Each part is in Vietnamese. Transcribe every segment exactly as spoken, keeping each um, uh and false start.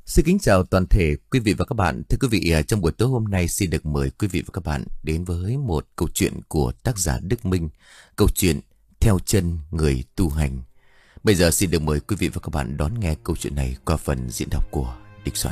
Xin kính chào toàn thể quý vị và các bạn. Thưa quý vị, à, trong buổi tối hôm nay xin được mời quý vị và các bạn đến với một câu chuyện của tác giả Đức Minh. Câu chuyện Theo chân người tu hành. Bây giờ xin được mời quý vị và các bạn đón nghe câu chuyện này qua phần diễn đọc của Địch Soạn.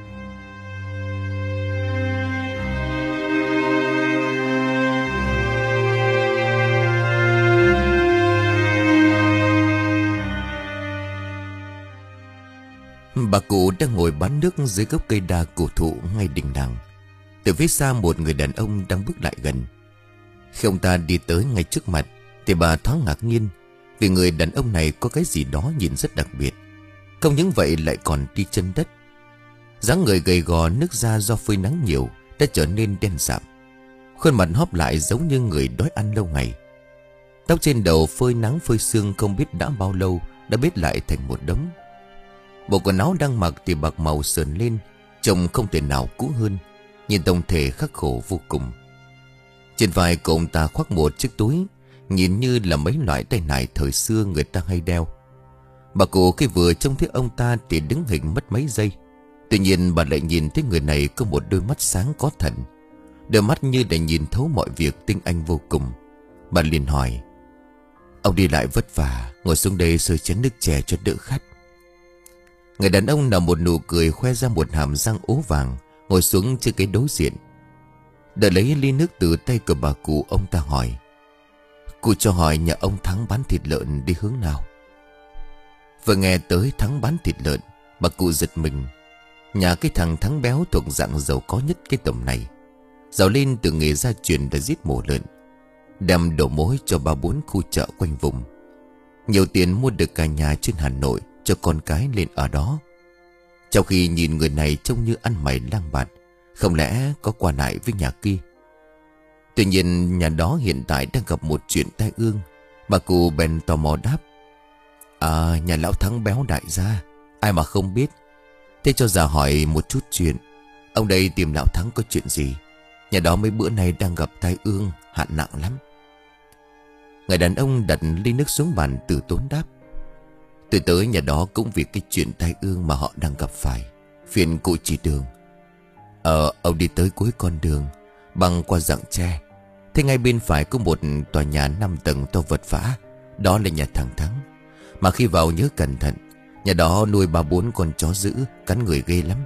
Bà cụ đang ngồi bán nước dưới gốc cây đa cổ thụ ngay đình đàng. Từ phía xa một người đàn ông đang bước lại gần. Khi ông ta đi tới ngay trước mặt thì bà thoáng ngạc nhiên, vì người đàn ông này có cái gì đó nhìn rất đặc biệt. Không những vậy lại còn đi chân đất. Dáng người gầy gò, nước da do phơi nắng nhiều đã trở nên đen sạm. Khuôn mặt hóp lại giống như người đói ăn lâu ngày. Tóc trên đầu phơi nắng phơi sương không biết đã bao lâu đã bết lại thành một đống. Bộ quần áo đang mặc thì bạc màu sờn lên, trông không thể nào cũ hơn, nhìn tổng thể khắc khổ vô cùng. Trên vai của ông ta khoác một chiếc túi, nhìn như là mấy loại tay nải thời xưa người ta hay đeo. Bà cụ khi vừa trông thấy ông ta thì đứng hình mất mấy giây. Tuy nhiên bà lại nhìn thấy người này có một đôi mắt sáng có thần, đôi mắt như để nhìn thấu mọi việc tinh anh vô cùng. Bà liền hỏi: "Ông đi lại vất vả, ngồi xuống đây sơi chén nước chè cho đỡ khát." Người đàn ông nở một nụ cười, khoe ra một hàm răng ố vàng, ngồi xuống trên cái đối diện. Đợi lấy ly nước từ tay của bà cụ, ông ta hỏi: "Cụ cho hỏi nhà ông Thắng bán thịt lợn đi hướng nào?" Vừa nghe tới Thắng bán thịt lợn, bà cụ giật mình. Nhà cái thằng Thắng béo thuộc dạng giàu có nhất cái tầm này, giàu lên từ nghề gia truyền đã giết mổ lợn, đem đổ mối cho ba bốn khu chợ quanh vùng. Nhiều tiền mua được cả nhà trên Hà Nội cho con cái lên ở đó. Trong khi nhìn người này trông như ăn mày lang bạt, không lẽ có qua lại với nhà kia. Tuy nhiên nhà đó hiện tại đang gặp một chuyện tai ương. Bà cụ bèn tò mò đáp: "À, nhà lão Thắng béo đại gia, ai mà không biết. Thế cho già hỏi một chút chuyện, ông đây tìm lão Thắng có chuyện gì? Nhà đó mấy bữa nay đang gặp tai ương, hạn nặng lắm." Người đàn ông đặt ly nước xuống bàn từ tốn đáp: "Tôi tới nhà đó cũng vì cái chuyện tai ương mà họ đang gặp phải. Phiền cụ chỉ đường." Ờ, ông đi tới cuối con đường, băng qua rặng tre, thế ngay bên phải có một tòa nhà năm tầng to vật vã. Đó là nhà thằng Thắng. Mà khi vào nhớ cẩn thận, nhà đó nuôi ba bốn con chó dữ, cắn người ghê lắm."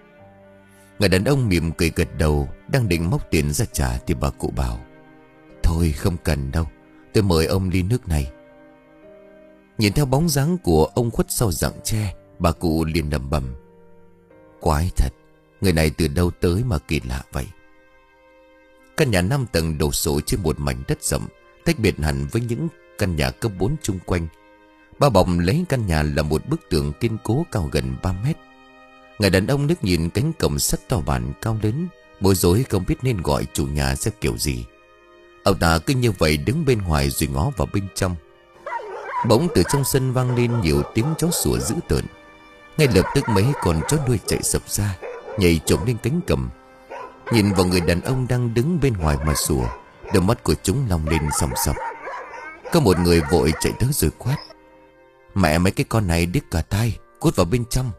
Người đàn ông mỉm cười gật đầu, đang định móc tiền ra trả thì bà cụ bảo: "Thôi không cần đâu, tôi mời ông ly nước này." Nhìn theo bóng dáng của ông khuất sau rặng tre, bà cụ liền lẩm bẩm: "Quái thật, người này từ đâu tới mà kỳ lạ vậy." Căn nhà năm tầng đổ sộ trên một mảnh đất rộng, tách biệt hẳn với những căn nhà cấp bốn chung quanh. Bao bọc lấy căn nhà là một bức tường kiên cố cao gần ba mét. Người đàn ông liếc nhìn cánh cổng sắt to bản cao lớn, bối rối không biết nên gọi chủ nhà sẽ kiểu gì. Ông ta cứ như vậy đứng bên ngoài rồi ngó vào bên trong. Bỗng từ trong sân vang lên nhiều tiếng chó sủa dữ tợn. Ngay lập tức mấy con chó đuôi chạy sập ra, nhảy trồm lên cánh cổng. Nhìn vào người đàn ông đang đứng bên ngoài mà sủa, đôi mắt của chúng long lên sòng sọc. Có một người vội chạy tới rồi quát: "Mẹ mấy cái con này điếc cả tai, cút vào bên trong."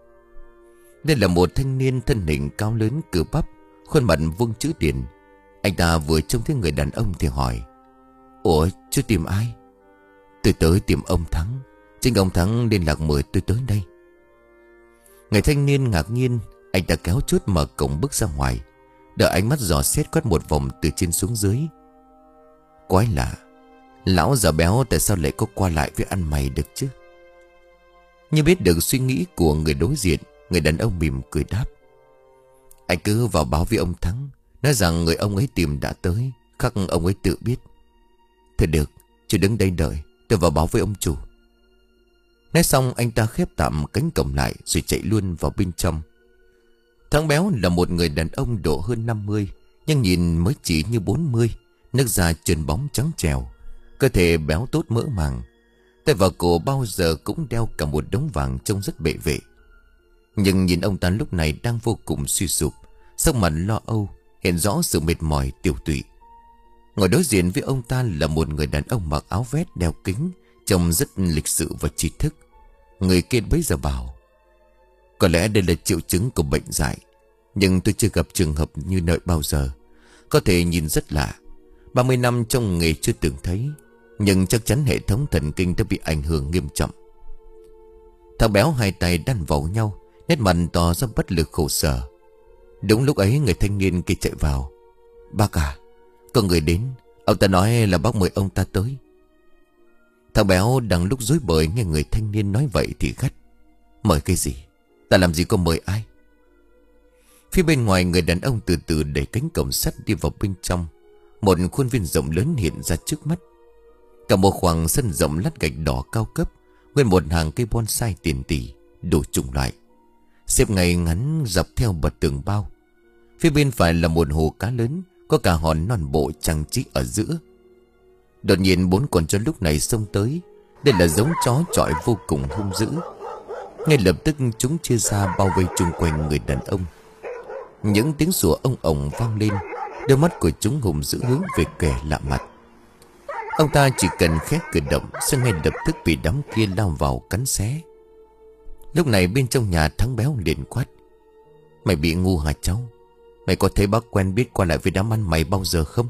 Đây là một thanh niên thân hình cao lớn cừ bắp, khuôn mặt vuông chữ điển. Anh ta vừa trông thấy người đàn ông thì hỏi: "Ủa, chú tìm ai?" "Tôi tới tìm ông Thắng. Chính ông Thắng liên lạc mời tôi tới đây." Người thanh niên ngạc nhiên. Anh ta kéo chốt mở cổng bước ra ngoài, đợi ánh mắt dò xét quét một vòng từ trên xuống dưới. Quái lạ, lão già béo tại sao lại có qua lại với ăn mày được chứ? Như biết được suy nghĩ của người đối diện, người đàn ông mỉm cười đáp: "Anh cứ vào báo với ông Thắng, nói rằng người ông ấy tìm đã tới, khắc ông ấy tự biết." "Thôi được, chú đứng đây đợi, tôi vào báo với ông chủ." Nói xong anh ta khép tạm cánh cổng lại rồi chạy luôn vào bên trong. Thắng béo là một người đàn ông độ hơn năm mươi, nhưng nhìn mới chỉ như bốn mươi. Nước da trơn bóng trắng trèo, cơ thể béo tốt mỡ màng. Tay vào cổ bao giờ cũng đeo cả một đống vàng trông rất bệ vệ. Nhưng nhìn ông ta lúc này đang vô cùng suy sụp, sắc mặt lo âu, hiện rõ sự mệt mỏi tiêu tụy. Ngồi đối diện với ông ta là một người đàn ông mặc áo vest đeo kính, trông rất lịch sự và trí thức. Người kia bấy giờ bảo: Có lẽ đây là triệu chứng của bệnh dại, nhưng tôi chưa gặp trường hợp như nợi bao giờ. Có thể nhìn rất lạ, ba mươi năm trong nghề chưa từng thấy, nhưng chắc chắn hệ thống thần kinh đã bị ảnh hưởng nghiêm trọng. Thằng béo hai tay đan vào nhau, nét mặt tỏ ra bất lực khổ sở. Đúng lúc ấy người thanh niên kia chạy vào. Bác à, có người đến. Ông ta nói là bác mời ông ta tới. Thằng béo đang lúc rối bời nghe người thanh niên nói vậy thì gắt. Mời cái gì? Ta làm gì có mời ai? Phía bên ngoài người đàn ông từ từ đẩy cánh cổng sắt đi vào bên trong. Một khuôn viên rộng lớn hiện ra trước mắt. Cả một khoảng sân rộng lát gạch đỏ cao cấp, nguyên một hàng cây bonsai tiền tỷ đủ chủng loại, xếp ngay ngắn dọc theo bờ tường bao. Phía bên phải là một hồ cá lớn, có cả hòn non bộ trang trí ở giữa. Đột nhiên bốn con chó lúc này xông tới. Đây là giống chó chọi vô cùng hung dữ. Ngay lập tức chúng chia ra bao vây chung quanh người đàn ông. Những tiếng sủa ông ổng vang lên. Đôi mắt của chúng hùng dữ hướng về kẻ lạ mặt. Ông ta chỉ cần khẽ cử động sẽ ngay lập tức bị đám kia lao vào cắn xé. Lúc này bên trong nhà Thắng béo liền quát. Mày bị ngu hả cháu? Mày có thấy bác quen biết qua lại với đám ăn mày bao giờ không?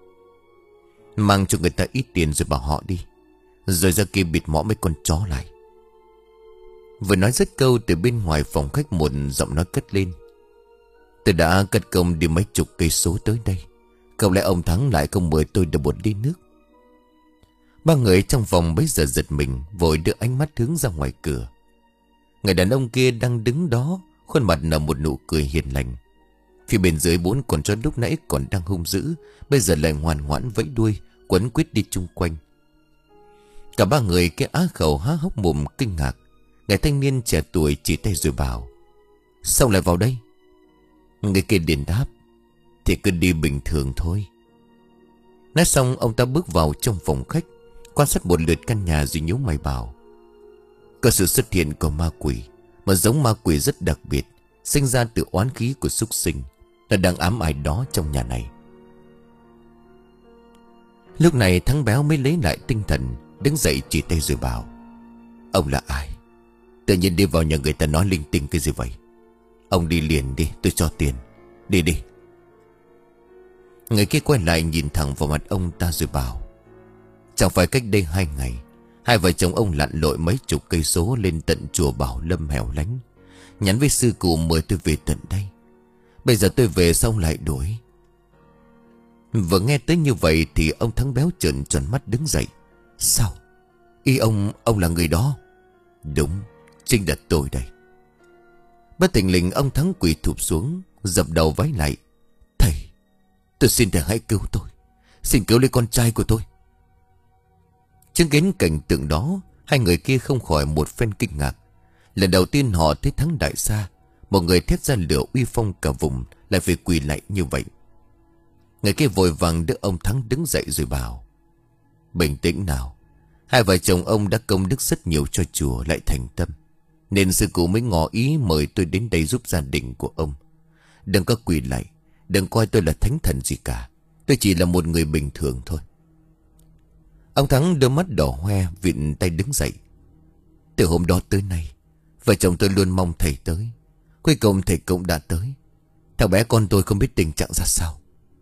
Mang cho người ta ít tiền rồi bảo họ đi, rồi ra kia bịt mõm mấy con chó lại. Vừa nói dứt câu, từ bên ngoài phòng khách một giọng nói cất lên. Tôi đã cất công đi mấy chục cây số tới đây, không lẽ ông Thắng lại không mời tôi được một ly nước? Ba người trong phòng bấy giờ giật mình, vội đưa ánh mắt hướng ra ngoài cửa. Người đàn ông kia đang đứng đó, khuôn mặt nở một nụ cười hiền lành. Phía bên dưới bốn con chó lúc nãy còn đang hung dữ, bây giờ lại ngoan ngoãn vẫy đuôi quấn quýt đi chung quanh. Cả ba người cái á khẩu há hốc mồm kinh ngạc. Người thanh niên trẻ tuổi chỉ tay rồi bảo. Sao lại vào đây? Người kia liền đáp. Thì cứ đi bình thường thôi. Nói xong ông ta bước vào trong phòng khách, quan sát một lượt căn nhà rồi nhíu mày bảo. Có sự xuất hiện của ma quỷ, mà giống ma quỷ rất đặc biệt, sinh ra từ oán khí của súc sinh. Nó đang ám ai đó trong nhà này. Lúc này Thắng béo mới lấy lại tinh thần, đứng dậy chỉ tay rồi bảo. Ông là ai? Tự nhiên đi vào nhà người ta nói linh tinh cái gì vậy? Ông đi liền đi, tôi cho tiền. Đi đi. Người kia quay lại nhìn thẳng vào mặt ông ta rồi bảo. Chẳng phải cách đây hai ngày, hai vợ chồng ông lặn lội mấy chục cây số lên tận chùa Bảo Lâm hẻo lánh, nhắn với sư cụ mời tôi về tận đây. Bây giờ tôi về xong lại đuổi. Vừa nghe tới như vậy thì ông Thắng béo trợn tròn mắt đứng dậy. Sao? Ý ông, ông là người đó? Đúng, chính là tôi đây. Bất thình lình ông Thắng quỳ thụp xuống, dập đầu vái lại. Thầy, tôi xin thầy hãy cứu tôi, xin cứu lấy con trai của tôi. Chứng kiến cảnh tượng đó, hai người kia không khỏi một phen kinh ngạc. Lần đầu tiên họ thấy Thắng đại xa, một người thét ra lửa uy phong cả vùng, lại phải quỳ lại như vậy. Người kia vội vàng đỡ ông Thắng đứng dậy rồi bảo. Bình tĩnh nào, hai vợ chồng ông đã công đức rất nhiều cho chùa lại thành tâm, nên sư cụ mới ngỏ ý mời tôi đến đây giúp gia đình của ông. Đừng có quỳ lại, đừng coi tôi là thánh thần gì cả, tôi chỉ là một người bình thường thôi. Ông Thắng đôi mắt đỏ hoe, vịn tay đứng dậy. Từ hôm đó tới nay, vợ chồng tôi luôn mong thầy tới. Cuối cùng thầy cũng đã tới. Thằng bé con tôi không biết tình trạng ra sao.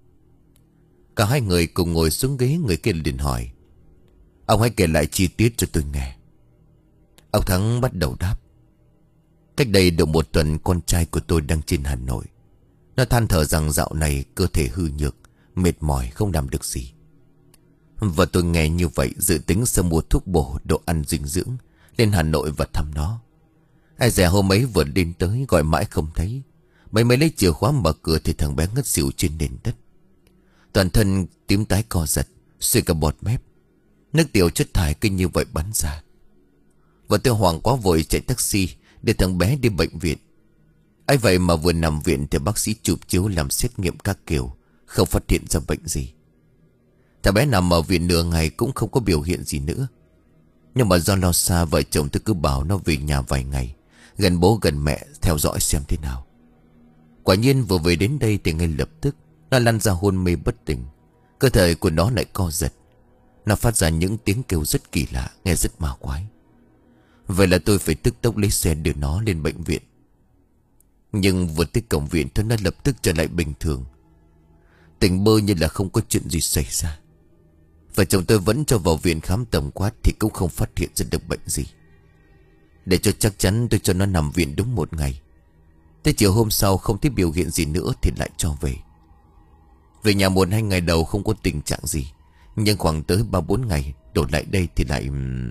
Cả hai người cùng ngồi xuống ghế. Người kia liền hỏi. Ông hãy kể lại chi tiết cho tôi nghe. Ông Thắng bắt đầu đáp. Cách đây được một tuần, con trai của tôi đang trên Hà Nội. Nó than thở rằng dạo này cơ thể hư nhược, mệt mỏi không làm được gì. Và tôi nghe như vậy dự tính sẽ mua thuốc bổ, đồ ăn dinh dưỡng lên Hà Nội và thăm nó. Ai dè hôm ấy vừa lên tới gọi mãi không thấy. Mấy mấy lấy chìa khóa mở cửa thì thằng bé ngất xỉu trên nền đất. Toàn thân tím tái co giật, suy cả bọt mép. Nước tiểu chất thải kinh như vậy bắn ra. Và tôi hoảng quá vội chạy taxi để thằng bé đi bệnh viện. Ấy vậy mà vừa nằm viện thì bác sĩ chụp chiếu làm xét nghiệm các kiểu, không phát hiện ra bệnh gì. Thằng bé nằm ở viện nửa ngày cũng không có biểu hiện gì nữa. Nhưng mà do lo xa, vợ chồng tôi cứ bảo nó về nhà vài ngày, gần bố gần mẹ theo dõi xem thế nào. Quả nhiên vừa về đến đây thì ngay lập tức nó lăn ra hôn mê bất tỉnh. Cơ thể của nó lại co giật. Nó phát ra những tiếng kêu rất kỳ lạ, nghe rất ma quái. Vậy là tôi phải tức tốc lấy xe đưa nó lên bệnh viện. Nhưng vừa tới cổng viện tôi nó lập tức trở lại bình thường, tỉnh bơ như là không có chuyện gì xảy ra. Vợ chồng tôi vẫn cho vào viện khám tổng quát thì cũng không phát hiện ra được bệnh gì. Để cho chắc chắn tôi cho nó nằm viện đúng một ngày. Tới chiều hôm sau không thấy biểu hiện gì nữa thì lại cho về. Về nhà một hai ngày đầu không có tình trạng gì, nhưng khoảng tới ba bốn ngày đổ lại đây thì lại...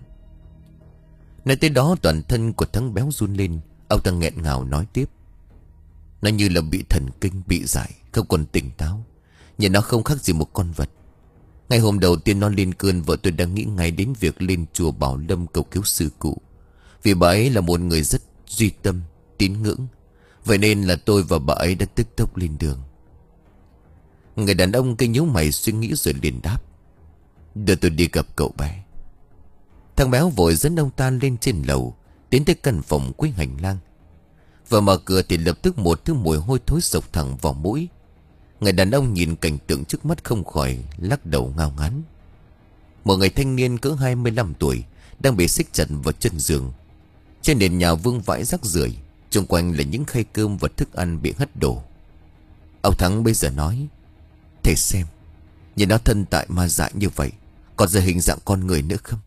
Nói tới đó toàn thân của Thắng béo run lên. Ông ta nghẹn ngào nói tiếp. Nó như là bị thần kinh, bị dại, không còn tỉnh táo. Nhìn nó không khác gì một con vật. Ngày hôm đầu tiên nó lên cơn, vợ tôi đang nghĩ ngay đến việc lên chùa Bảo Lâm cầu cứu sư cụ. Vì bà ấy là một người rất duy tâm, tín ngưỡng. Vậy nên là tôi và bà ấy đã tức tốc lên đường. Người đàn ông kia nhíu mày suy nghĩ rồi liền đáp. Đưa tôi đi gặp cậu bé. Thằng béo vội dẫn ông ta lên trên lầu, tiến tới căn phòng cuối hành lang. Vừa mở cửa thì lập tức một thứ mùi hôi thối sộc thẳng vào mũi. Người đàn ông nhìn cảnh tượng trước mắt không khỏi lắc đầu ngao ngán. Một người thanh niên cỡ hai mươi lăm tuổi đang bị xích chặt vào chân giường. Trên nền nhà vương vãi rác rưởi, xung quanh là những khay cơm và thức ăn bị hất đổ. Ông Thắng bây giờ nói. Thầy xem, nhìn nó thân tại ma dại như vậy, còn giờ hình dạng con người nữa không?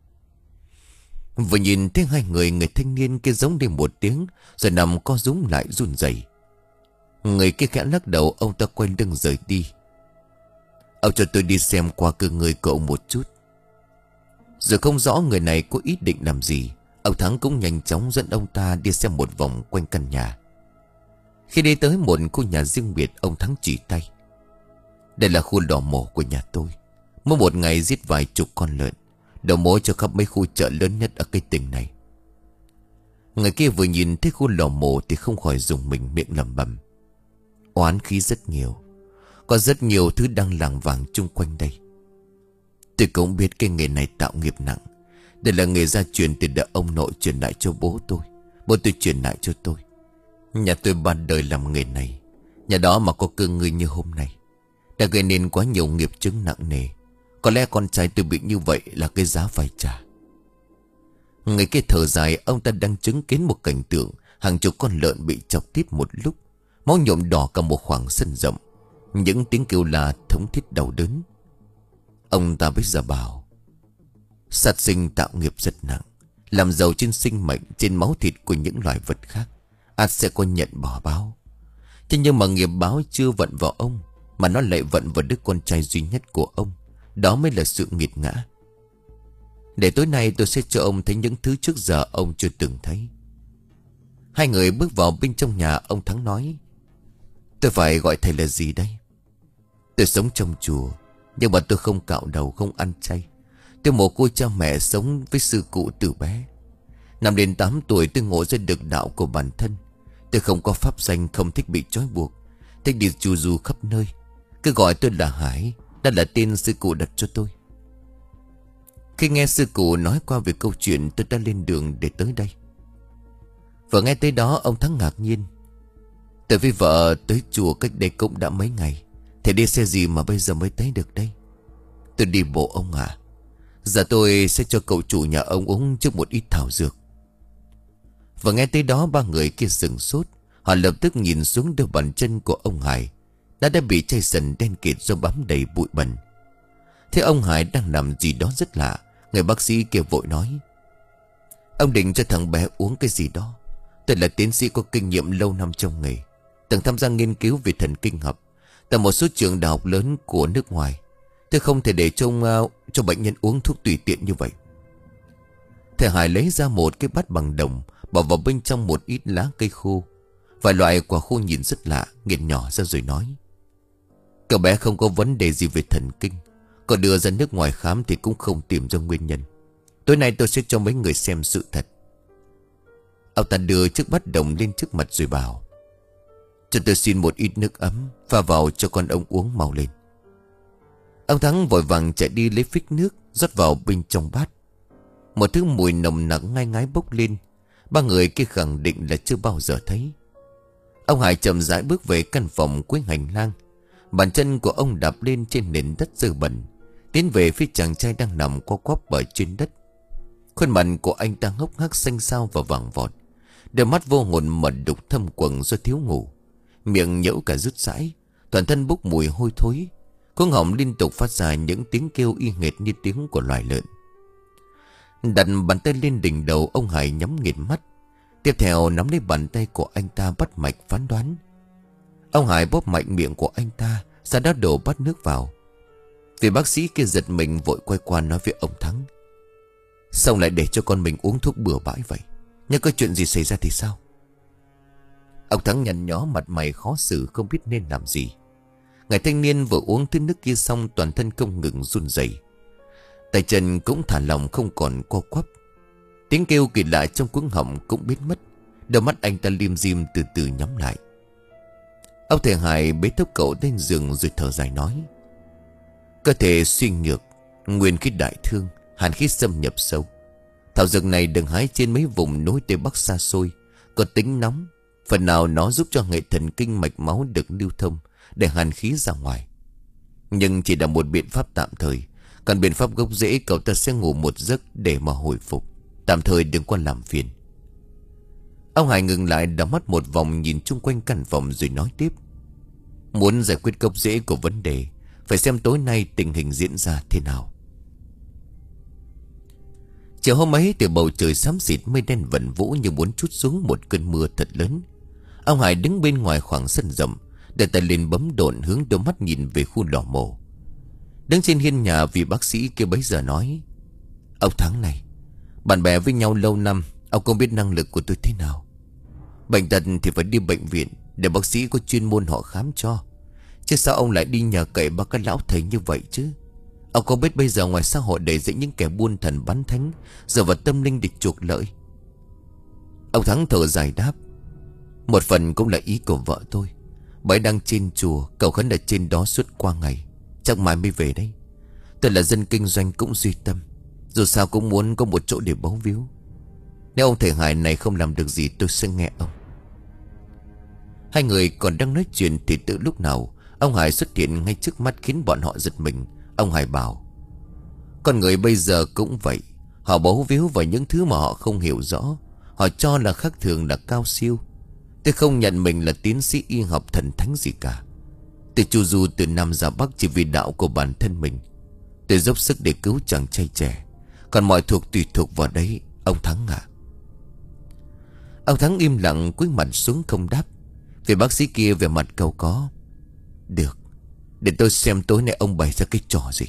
Vừa nhìn thấy hai người, người thanh niên kia giống đi một tiếng rồi nằm co rúm lại run rẩy. Người kia khẽ lắc đầu, ông ta quay lưng rời đi. Ông cho tôi đi xem qua cơ người cậu một chút. Rồi không rõ người này có ý định làm gì, ông Thắng cũng nhanh chóng dẫn ông ta đi xem một vòng quanh căn nhà. Khi đi tới một khu nhà riêng biệt, ông Thắng chỉ tay. Đây là khu lò mổ của nhà tôi. Mỗi một ngày giết vài chục con lợn, đầu mối cho khắp mấy khu chợ lớn nhất ở cái tỉnh này. Người kia vừa nhìn thấy khu lò mổ thì không khỏi dùng mình, miệng lẩm bẩm. Oán khí rất nhiều, có rất nhiều thứ đang lảng vảng chung quanh đây. Tôi cũng biết cái nghề này tạo nghiệp nặng. Đây là nghề gia truyền từ đời ông nội truyền lại cho bố tôi, bố tôi truyền lại cho tôi. Nhà tôi ban đời làm nghề này, nhà đó mà có cơ ngơi như hôm nay đã gây nên quá nhiều nghiệp chướng nặng nề. Có lẽ con trai tôi bị như vậy là cái giá phải trả. Người kia thở dài, ông ta đang chứng kiến một cảnh tượng hàng chục con lợn bị chọc tiết một lúc, máu nhuộm đỏ cả một khoảng sân rộng, những tiếng kêu la thống thiết đau đớn. Ông ta bây giờ bảo, sát sinh tạo nghiệp rất nặng, làm giàu trên sinh mệnh, trên máu thịt của những loài vật khác, ắt sẽ có nhận bỏ báo. Thế nhưng mà nghiệp báo chưa vận vào ông, mà nó lại vận vào đứa con trai duy nhất của ông. Đó mới là sự nghiệt ngã. Để tối nay tôi sẽ cho ông thấy những thứ trước giờ ông chưa từng thấy. Hai người bước vào bên trong nhà. Ông Thắng nói, tôi phải gọi thầy là gì đây? Tôi sống trong chùa, nhưng mà tôi không cạo đầu, không ăn chay. Tôi mồ côi cha mẹ, sống với sư cụ từ bé. Năm đến tám tuổi tôi ngộ ra được đạo của bản thân. Tôi không có pháp danh, không thích bị trói buộc, thích đi chu du khắp nơi. Cứ gọi tôi là Hải, đó là tên sư cụ đặt cho tôi. Khi nghe sư cụ nói qua về câu chuyện, tôi đã lên đường để tới đây. Vừa nghe tới đó, ông Thắng ngạc nhiên. Tôi với vợ tới chùa cách đây cũng đã mấy ngày. Thế đi xe gì mà bây giờ mới tới được đây? Tôi đi bộ ông ạ. À. Giờ tôi sẽ cho cậu chủ nhà ông uống trước một ít thảo dược. Vừa nghe tới đó, ba người kia sừng sốt. Họ lập tức nhìn xuống đôi bàn chân của ông Hải đã đã bị chai sần đen kịt do bám đầy bụi bẩn. Thế ông Hải đang làm gì đó rất lạ. Người bác sĩ kia vội nói, ông định cho thằng bé uống cái gì đó. Tôi là tiến sĩ có kinh nghiệm lâu năm trong nghề, từng tham gia nghiên cứu về thần kinh học tại một số trường đại học lớn của nước ngoài. Tôi không thể để cho, uh, cho bệnh nhân uống thuốc tùy tiện như vậy. Thầy Hải lấy ra một cái bát bằng đồng, bỏ vào bên trong một ít lá cây khô, vài loại quả khô nhìn rất lạ, nghiền nhỏ ra rồi nói, cậu bé không có vấn đề gì về thần kinh, còn đưa ra nước ngoài khám thì cũng không tìm ra nguyên nhân. Tối nay tôi sẽ cho mấy người xem sự thật. Ông ta đưa chiếc bát đồng lên trước mặt rồi bảo, cho tôi xin một ít nước ấm, pha vào cho con ông uống mau lên. Ông Thắng vội vàng chạy đi lấy phích nước, rót vào bên trong bát. Một thứ mùi nồng nặc ngai ngái bốc lên. Ba người kia khẳng định là chưa bao giờ thấy. Ông Hải chậm rãi bước về căn phòng cuối hành lang. Bàn chân của ông đạp lên trên nền đất dơ bẩn, tiến về phía chàng trai đang nằm co quắp ở trên đất. Khuôn mặt của anh ta hốc hác xanh xao và vàng vọt. Đôi mắt vô hồn mở đục thâm quầng do thiếu ngủ. Miệng nhễu cả rứt rãi, toàn thân bốc mùi hôi thối. Cuống họng liên tục phát ra những tiếng kêu y hệt như tiếng của loài lợn. Đặt bàn tay lên đỉnh đầu, ông Hải nhắm nghiền mắt. Tiếp theo nắm lấy bàn tay của anh ta bắt mạch phán đoán. Ông Hải bóp mạnh miệng của anh ta, sau đó đổ bát nước vào. Vì bác sĩ kia giật mình vội quay qua nói với ông Thắng: "Sao lại để cho con mình uống thuốc bừa bãi vậy? Nhưng có chuyện gì xảy ra thì sao?" Ông Thắng nhăn nhó, mặt mày khó xử không biết nên làm gì. Người thanh niên vừa uống thứ nước kia xong, toàn thân không ngừng run rẩy, tay chân cũng thả lỏng không còn co quắp. Tiếng kêu kỳ lạ trong cuống họng cũng biến mất. Đôi mắt anh ta lim dim từ từ nhắm lại. Ông thầy Hải bế thốc cậu lên giường rồi thở dài nói: "Cơ thể suy nhược, nguyên khí đại thương, hàn khí xâm nhập sâu. Thảo dược này được hái trên mấy vùng núi Tây Bắc xa xôi, có tính nóng. Phần nào nó giúp cho hệ thần kinh mạch máu được lưu thông, để hàn khí ra ngoài. Nhưng chỉ là một biện pháp tạm thời. Còn biện pháp gốc rễ, cậu ta sẽ ngủ một giấc để mà hồi phục. Tạm thời đừng có làm phiền." Ông Hải ngừng lại, đảo mắt một vòng nhìn chung quanh căn phòng rồi nói tiếp: "Muốn giải quyết gốc rễ của vấn đề, phải xem tối nay tình hình diễn ra thế nào." Chiều hôm ấy từ bầu trời xám xịt, mây đen vẩn vũ như muốn trút xuống một cơn mưa thật lớn. Ông Hải đứng bên ngoài khoảng sân rộng, đưa tay lên bấm độn, hướng đôi mắt nhìn về khu lò mổ. Đứng trên hiên nhà, vị bác sĩ kia bấy giờ nói: "Ông Thắng này, bạn bè với nhau lâu năm, ông không biết năng lực của tôi thế nào. Bệnh tật thì phải đi bệnh viện để bác sĩ có chuyên môn họ khám cho. Chứ sao ông lại đi nhờ cậy bác các lão thầy như vậy chứ? Ông có biết bây giờ ngoài xã hội đầy dẫy những kẻ buôn thần bán thánh, dựa vào tâm linh để chuộc lợi?" Ông Thắng thở dài đáp: "Một phần cũng là ý của vợ tôi. Bà ấy đang trên chùa, cầu khấn ở trên đó suốt qua ngày, chắc mai mới về đấy. Tôi là dân kinh doanh cũng duy tâm, dù sao cũng muốn có một chỗ để báu víu. Nếu ông thầy Hải này không làm được gì, tôi sẽ nghe ông." Hai người còn đang nói chuyện thì từ lúc nào ông Hải xuất hiện ngay trước mắt, khiến bọn họ giật mình. Ông Hải bảo: "Con người bây giờ cũng vậy, họ bấu víu vào những thứ mà họ không hiểu rõ. Họ cho là khác thường, là cao siêu. Tôi không nhận mình là tiến sĩ y học thần thánh gì cả. Tôi chu du từ Nam ra Bắc chỉ vì đạo của bản thân mình. Tôi dốc sức để cứu chàng trai trẻ, còn mọi thuộc tùy thuộc vào đấy, ông Thắng ạ." Ông Thắng im lặng, cúi mặt xuống không đáp. Vì bác sĩ kia về mặt cầu có: "Được, để tôi xem tối nay ông bày ra cái trò gì."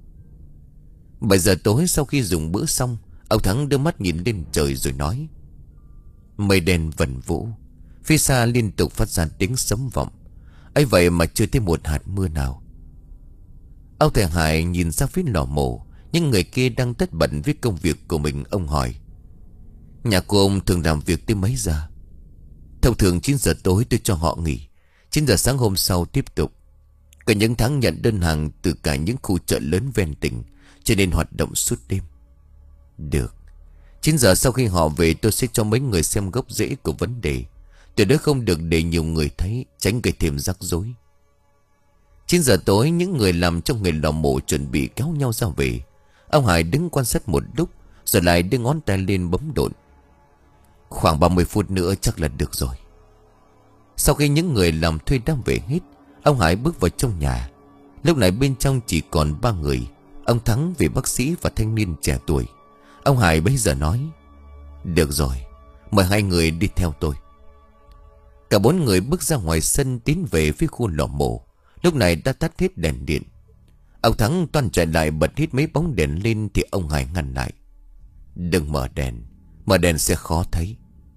Bảy giờ tối, sau khi dùng bữa xong, ông Thắng đưa mắt nhìn lên trời rồi nói: "Mây đen vẩn vũ, phía xa liên tục phát ra tiếng sấm vọng. ấy vậy mà chưa thấy một hạt mưa nào." Ông thầy Hải nhìn ra phía lò mổ, những người kia đang tất bận với công việc của mình. Ông hỏi: "Nhà của ông thường làm việc tới mấy giờ?" "Thông thường chín giờ tối tôi cho họ nghỉ, chín giờ sáng hôm sau tiếp tục. Cả những tháng nhận đơn hàng từ cả những khu chợ lớn ven tỉnh, cho nên hoạt động suốt đêm." "Được, chín giờ sau khi họ về, tôi sẽ cho mấy người xem gốc rễ của vấn đề. Tuyệt đối không được để nhiều người thấy, tránh gây thêm rắc rối." Chín giờ tối, những người làm trong nghề lò mổ chuẩn bị kéo nhau ra về. Ông Hải đứng quan sát một lúc, rồi lại đưa ngón tay lên bấm độn: "Khoảng ba mươi phút nữa chắc là được rồi." Sau khi những người làm thuê đã về hết, ông Hải bước vào trong nhà. Lúc này bên trong chỉ còn ba người: ông Thắng, vị bác sĩ và thanh niên trẻ tuổi. Ông Hải bây giờ nói: "Được rồi, mời hai người đi theo tôi." Cả bốn người bước ra ngoài sân, tiến về phía khu lò mổ. Lúc này đã tắt hết đèn điện. Ông Thắng toan chạy lại bật hết mấy bóng đèn lên thì ông Hải ngăn lại: "Đừng mở đèn, mở đèn sẽ khó thấy."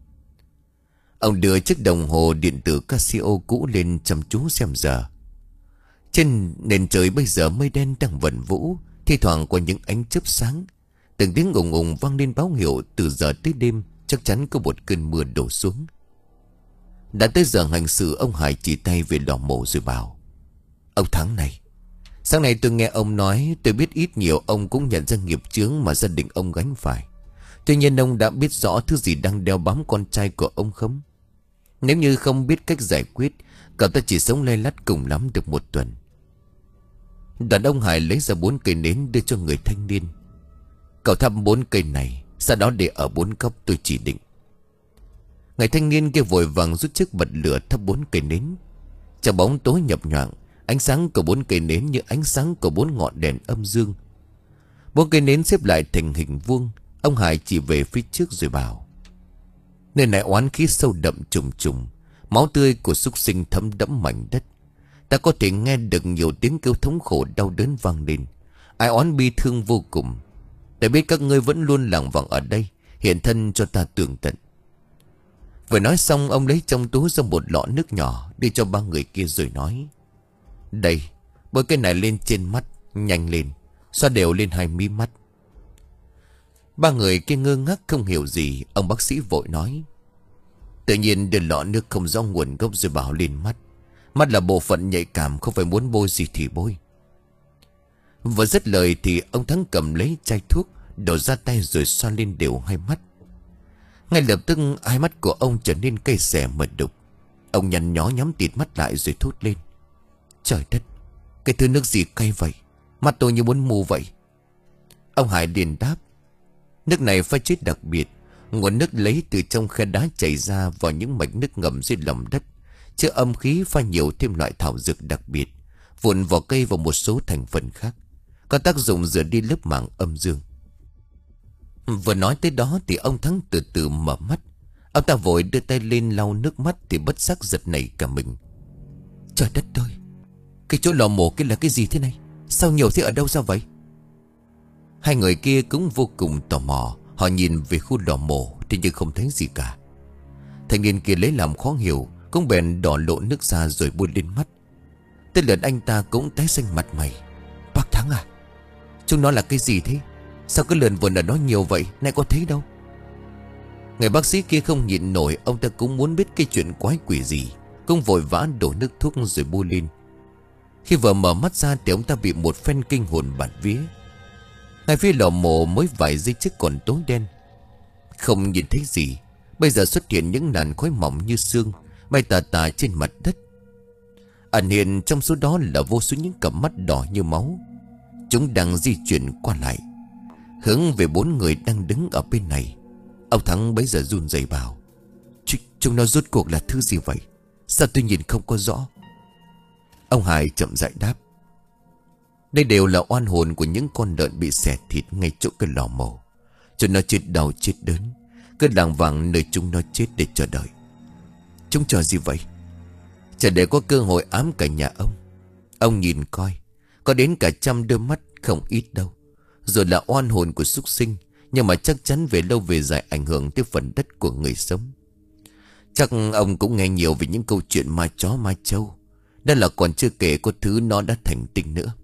Ông đưa chiếc đồng hồ điện tử Casio cũ lên chăm chú xem giờ. Trên nền trời bây giờ mây đen đang vẩn vũ, thi thoảng qua những ánh chớp sáng. Từng tiếng ùng ùng vang lên báo hiệu từ giờ tới đêm chắc chắn có một cơn mưa đổ xuống. Đã tới giờ hành sự, ông Hải chỉ tay về lò mổ rồi bảo: "Ông Thắng này, sáng nay tôi nghe ông nói, tôi biết ít nhiều ông cũng nhận ra nghiệp chướng mà gia đình ông gánh phải. Tuy nhiên ông đã biết rõ thứ gì đang đeo bám con trai của ông không? Nếu như không biết cách giải quyết, cậu ta chỉ sống lay lắt cùng lắm được một tuần." Đàn ông Hải lấy ra bốn cây nến đưa cho người thanh niên: "Cậu thắp bốn cây này, sau đó để ở bốn góc tôi chỉ định." Người thanh niên kia vội vàng rút chiếc bật lửa thắp bốn cây nến. Trong bóng tối nhập nhoạng, ánh sáng của bốn cây nến như ánh sáng của bốn ngọn đèn âm dương. Bốn cây nến xếp lại thành hình vuông. Ông Hải chỉ về phía trước rồi bảo: nơi này oán khí sâu đậm trùng trùng, máu tươi của súc sinh thấm đẫm mảnh đất. Ta có thể nghe được nhiều tiếng kêu thống khổ đau đớn vang lên, ai oán bi thương vô cùng. Ta biết các ngươi vẫn luôn lảng vảng ở đây, hiện thân cho ta tường tận. Vừa nói xong, ông lấy trong túi ra một lọ nước nhỏ đưa cho ba người kia rồi nói: đây, bôi cái này lên trên mắt, nhanh lên, xoa đều lên hai mí mắt. Ba người kia ngơ ngác không hiểu gì. Ông bác sĩ vội nói: tự nhiên đưa lọ nước không rõ nguồn gốc rồi bảo lên mắt. Mắt là bộ phận nhạy cảm, không phải muốn bôi gì thì bôi. Vừa dứt lời thì ông Thắng cầm lấy chai thuốc, đổ ra tay rồi xoa lên đều hai mắt. Ngay lập tức hai mắt của ông trở nên cay xè mật đục. Ông nhăn nhó nhắm tịt mắt lại rồi thốt lên: trời đất, cái thứ nước gì cay vậy, mắt tôi như muốn mù vậy. Ông Hải liền đáp: nước này pha chế đặc biệt, nguồn nước lấy từ trong khe đá chảy ra vào những mạch nước ngầm dưới lòng đất, chứa âm khí, pha nhiều thêm loại thảo dược đặc biệt, vụn vỏ cây và một số thành phần khác, có tác dụng rửa đi lớp màng âm dương. Vừa nói tới đó thì ông Thắng từ từ mở mắt. Ông ta vội đưa tay lên lau nước mắt thì bất giác giật nảy cả mình. Trời đất ơi, cái chỗ lò mổ kia là cái gì thế này, sao nhiều thế, ở đâu ra vậy? Hai người kia cũng vô cùng tò mò. Họ nhìn về khu lò mổ thì nhưng không thấy gì cả. Thanh niên kia lấy làm khó hiểu, cũng bèn đỏ lộ nước ra rồi buôn lên mắt. Tới lượt anh ta cũng tái xanh mặt mày. Bác Thắng à, chúng nó là cái gì thế? Sao cứ lượn vườn ở đó nhiều vậy, này có thấy đâu? Người bác sĩ kia không nhịn nổi, ông ta cũng muốn biết cái chuyện quái quỷ gì, cũng vội vã đổ nước thuốc rồi bôi lên. Khi vừa mở mắt ra thì ông ta bị một phen kinh hồn bạt vía. Ngay phía lò mổ mới vài giây trước còn tối đen, không nhìn thấy gì. Bây giờ xuất hiện những làn khói mỏng như sương bay tà tà trên mặt đất. Ẩn hiện trong số đó là vô số những cặp mắt đỏ như máu. Chúng đang di chuyển qua lại, hướng về bốn người đang đứng ở bên này. Ông Thắng bấy giờ run rẩy bảo: Ch chúng nó rốt cuộc là thứ gì vậy, sao tôi nhìn không có rõ? Ông Hải chậm rãi đáp: đây đều là oan hồn của những con lợn bị xẻ thịt ngay chỗ cái lò mổ. Chúng nó chết đau chết đớn, cứ lảng vảng nơi chúng nó chết để chờ đợi. Chúng chờ gì vậy? Chờ để có cơ hội ám cả nhà ông. Ông nhìn coi, có đến cả trăm đôi mắt không ít đâu. Rồi là oan hồn của súc sinh, nhưng mà chắc chắn về lâu về dài ảnh hưởng tới phần đất của người sống. Chắc ông cũng nghe nhiều về những câu chuyện ma chó ma trâu. Đó là còn chưa kể có thứ nó đã thành tinh nữa.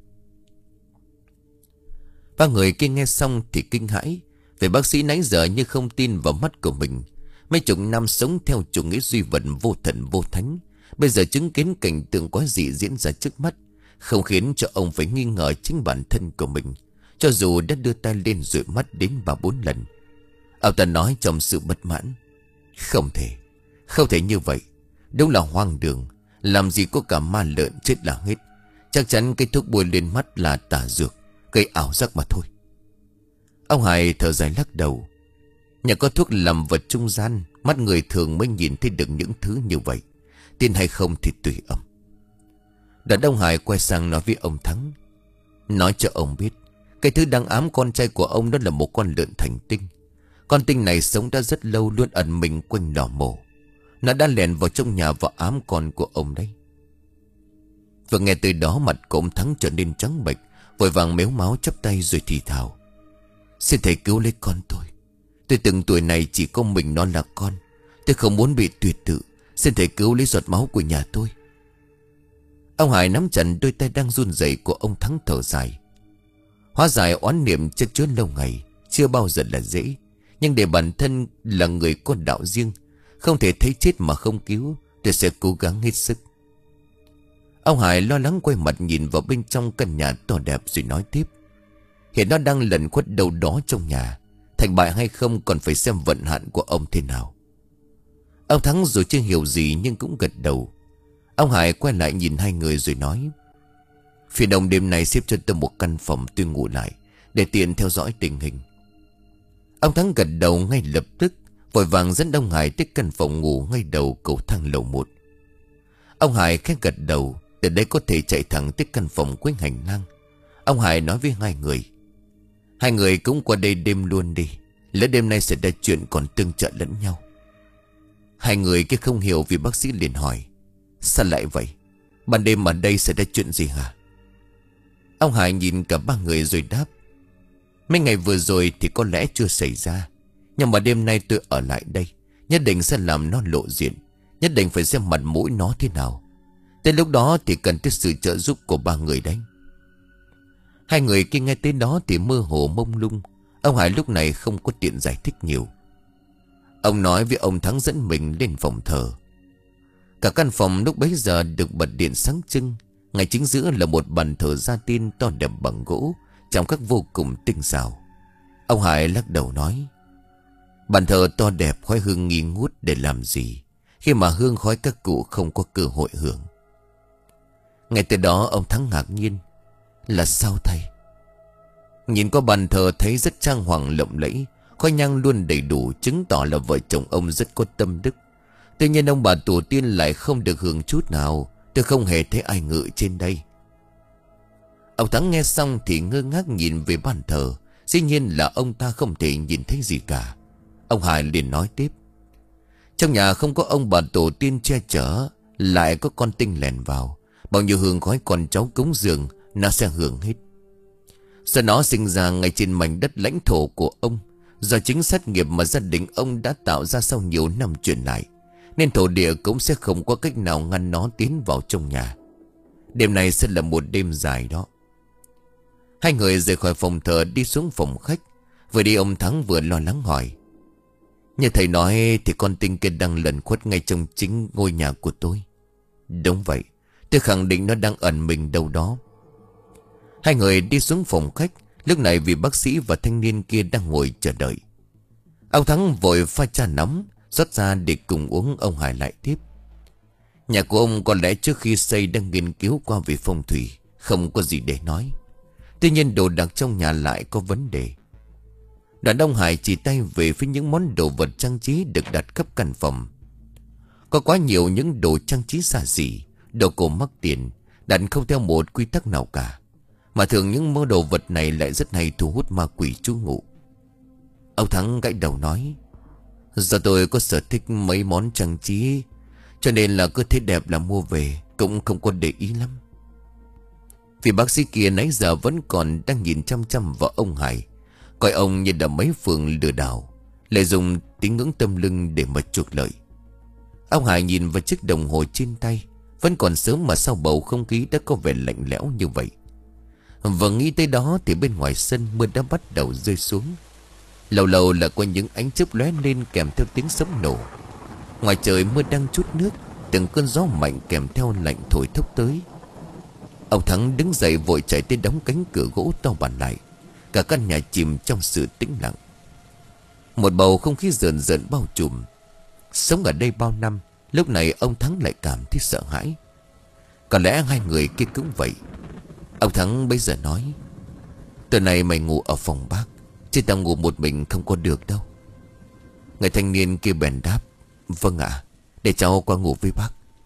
Ba người kia nghe xong thì kinh hãi. Về bác sĩ nãy giờ như không tin vào mắt của mình. Mấy chục năm sống theo chủ nghĩa duy vật vô thần vô thánh, bây giờ chứng kiến cảnh tượng quá dị diễn ra trước mắt, không khiến cho ông phải nghi ngờ chính bản thân của mình, cho dù đã đưa tay lên dụi mắt đến ba bốn lần. Ông ta nói trong sự bất mãn: không thể, không thể như vậy, đúng là hoang đường. Làm gì có cả ma lợn chết là hết. Chắc chắn cái thuốc bôi lên mắt là tà dược, gây ảo giác mà thôi. Ông Hải thở dài lắc đầu: nhà có thuốc làm vật trung gian, mắt người thường mới nhìn thấy được những thứ như vậy. Tin hay không thì tùy ông. Đàn ông Hải quay sang nói với ông Thắng: nói cho ông biết, cái thứ đang ám con trai của ông đó là một con lợn thành tinh. Con tinh này sống đã rất lâu, luôn ẩn mình quanh lò mổ. Nó đã lẻn vào trong nhà và ám con của ông đấy. Vừa nghe từ đó mặt của ông Thắng trở nên trắng bệch, vội vàng mếu máo chắp tay rồi thì thào: xin thầy cứu lấy con tôi. Tôi từng tuổi này chỉ có mình nó là con. Tôi không muốn bị tuyệt tự. Xin thầy cứu lấy giọt máu của nhà tôi. Ông Hải nắm chặt đôi tay đang run rẩy của ông Thắng, thở dài. Hóa giải oán niệm chất chứa lâu ngày chưa bao giờ là dễ. Nhưng để bản thân là người có đạo riêng, không thể thấy chết mà không cứu. Tôi sẽ cố gắng hết sức. Ông Hải lo lắng quay mặt nhìn vào bên trong căn nhà to đẹp rồi nói tiếp: hiện nó đang lẩn khuất đâu đó trong nhà. Thành bại hay không còn phải xem vận hạn của ông thế nào. Ông Thắng dù chưa hiểu gì nhưng cũng gật đầu. Ông Hải quay lại nhìn hai người rồi nói: phiền ông đêm nay xếp cho tôi một căn phòng tôi ngủ lại, để tiện theo dõi tình hình. Ông Thắng gật đầu ngay lập tức, vội vàng dẫn ông Hải tới căn phòng ngủ ngay đầu cầu thang lầu một. Ông Hải khẽ gật đầu. Từ đây có thể chạy thẳng tới căn phòng cuối hành lang. Ông Hải nói với hai người: hai người cũng qua đây đêm luôn đi, lỡ đêm nay sẽ ra chuyện còn tương trợ lẫn nhau. Hai người kia không hiểu vì bác sĩ liền hỏi: sao lại vậy? Ban đêm ở đây sẽ ra chuyện gì hả? Ông Hải nhìn cả ba người rồi đáp: mấy ngày vừa rồi thì có lẽ chưa xảy ra, nhưng mà đêm nay tôi ở lại đây, nhất định sẽ làm nó lộ diện. Nhất định phải xem mặt mũi nó thế nào. Tới lúc đó thì cần tới sự trợ giúp của ba người đấy. Hai người kia nghe tới đó thì mơ hồ mông lung. Ông Hải lúc này không có tiện giải thích nhiều. Ông nói với ông Thắng dẫn mình lên phòng thờ. Cả căn phòng lúc bấy giờ được bật điện sáng trưng. Ngay chính giữa là một bàn thờ gia tiên to đẹp bằng gỗ, trong các vô cùng tinh xảo. Ông Hải lắc đầu nói: bàn thờ to đẹp khói hương nghi ngút để làm gì, khi mà hương khói các cụ không có cơ hội hưởng. Ngay từ đó ông Thắng ngạc nhiên: là sao thầy? Nhìn qua bàn thờ thấy rất trang hoàng lộng lẫy, khói nhang luôn đầy đủ, chứng tỏ là vợ chồng ông rất có tâm đức. Tuy nhiên ông bà tổ tiên lại không được hưởng chút nào. Tôi không hề thấy ai ngự trên đây. Ông Thắng nghe xong thì ngơ ngác nhìn về bàn thờ. Dĩ nhiên là ông ta không thể nhìn thấy gì cả. Ông Hải liền nói tiếp: trong nhà không có ông bà tổ tiên che chở, lại có con tinh lèn vào, bao nhiêu hương khói con cháu cúng dường nó sẽ hưởng hết. Do nó sinh ra ngay trên mảnh đất lãnh thổ của ông, do chính sát nghiệp mà gia đình ông đã tạo ra sau nhiều năm truyền lại, nên thổ địa cũng sẽ không có cách nào ngăn nó tiến vào trong nhà. Đêm này sẽ là một đêm dài đó. Hai người rời khỏi phòng thờ đi xuống phòng khách. Vừa đi ông Thắng vừa lo lắng hỏi: như thầy nói thì con tinh kia đang lẩn khuất ngay trong chính ngôi nhà của tôi. Đúng vậy, tôi khẳng định nó đang ẩn mình đâu đó. Hai người đi xuống phòng khách. Lúc này vị bác sĩ và thanh niên kia đang ngồi chờ đợi. Ông Thắng vội pha trà nóng rót ra để cùng uống. Ông Hải lại tiếp: nhà của ông có lẽ trước khi xây đang nghiên cứu qua về phong thủy, không có gì để nói. Tuy nhiên đồ đạc trong nhà lại có vấn đề. Đoạn ông Hải chỉ tay về phía những món đồ vật trang trí được đặt khắp căn phòng. Có quá nhiều những đồ trang trí xa xỉ, đồ cổ mắc tiền, đặt không theo một quy tắc nào cả. Mà thường những món đồ vật này lại rất hay thu hút ma quỷ trú ngụ. Ông Thắng gãi đầu nói: do tôi có sở thích mấy món trang trí, cho nên là cứ thấy đẹp là mua về, cũng không có để ý lắm. Vì bác sĩ kia nãy giờ vẫn còn đang nhìn chăm chăm vào ông Hải, coi ông như là mấy phường lừa đảo, lại dùng tín ngưỡng tâm linh để mà chuộc lợi. Ông Hải nhìn vào chiếc đồng hồ trên tay. Vẫn còn sớm mà sao bầu không khí đã có vẻ lạnh lẽo như vậy. Vừa nghĩ tới đó thì bên ngoài sân mưa đã bắt đầu rơi xuống. Lâu lâu là có những ánh chớp lóe lên kèm theo tiếng sấm nổ. Ngoài trời mưa đang trút nước, từng cơn gió mạnh kèm theo lạnh thổi thốc tới. Ông Thắng đứng dậy vội chạy tới đóng cánh cửa gỗ to bản lại. Cả căn nhà chìm trong sự tĩnh lặng. Một bầu không khí rợn rợn bao trùm. Sống ở đây bao năm, lúc này ông Thắng lại cảm thấy sợ hãi. Có lẽ hai người kia cũng vậy. Ông Thắng bây giờ nói: từ này mày ngủ ở phòng bác, chứ tao ngủ một mình không có được đâu. Người thanh niên kia bèn đáp: vâng ạ, để cháu qua ngủ với bác.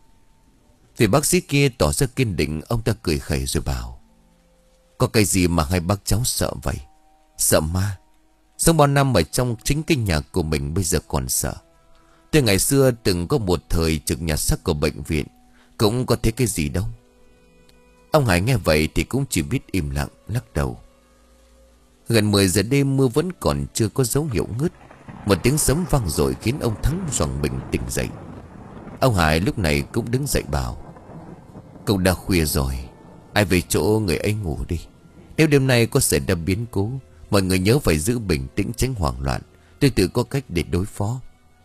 Vì bác sĩ kia tỏ ra kiên định, ông ta cười khẩy rồi bảo: có cái gì mà hai bác cháu sợ vậy? Sợ ma? Sống bao năm ở trong chính cái nhà của mình bây giờ còn sợ. Tôi ngày xưa từng có một thời trực nhà xác của bệnh viện, cũng có thấy cái gì đâu. Ông Hải nghe vậy thì cũng chỉ biết im lặng lắc đầu. Gần mười giờ đêm mưa vẫn còn chưa có dấu hiệu ngớt. Một tiếng sấm vang dội khiến ông Thắng giằng mình tỉnh dậy. Ông Hải lúc này cũng đứng dậy bảo: cậu đã khuya rồi, ai về chỗ người ấy ngủ đi. Nếu đêm nay có xảy ra biến cố, mọi người nhớ phải giữ bình tĩnh, tránh hoảng loạn. Tôi tự có cách để đối phó.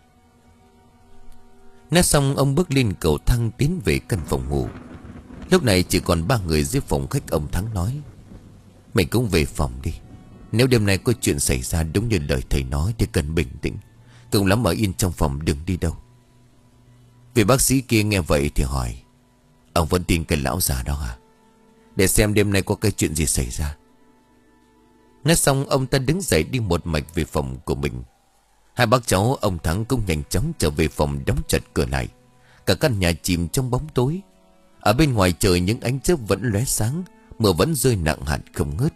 Nói xong ông bước lên cầu thang tiến về căn phòng ngủ. Lúc này chỉ còn ba người dưới phòng khách. Ông Thắng nói: mình cũng về phòng đi. Nếu đêm nay có chuyện xảy ra đúng như lời thầy nói thì cần bình tĩnh, cùng lắm ở yên trong phòng, đừng đi đâu. Vị bác sĩ kia nghe vậy thì hỏi: ông vẫn tin cái lão già đó à? Để xem đêm nay có cái chuyện gì xảy ra. Nói xong ông ta đứng dậy đi một mạch về phòng của mình. Hai bác cháu ông Thắng cũng nhanh chóng trở về phòng đóng chặt cửa lại. Cả căn nhà chìm trong bóng tối. Ở bên ngoài trời những ánh chớp vẫn lóe sáng. Mưa vẫn rơi nặng hạt không ngớt.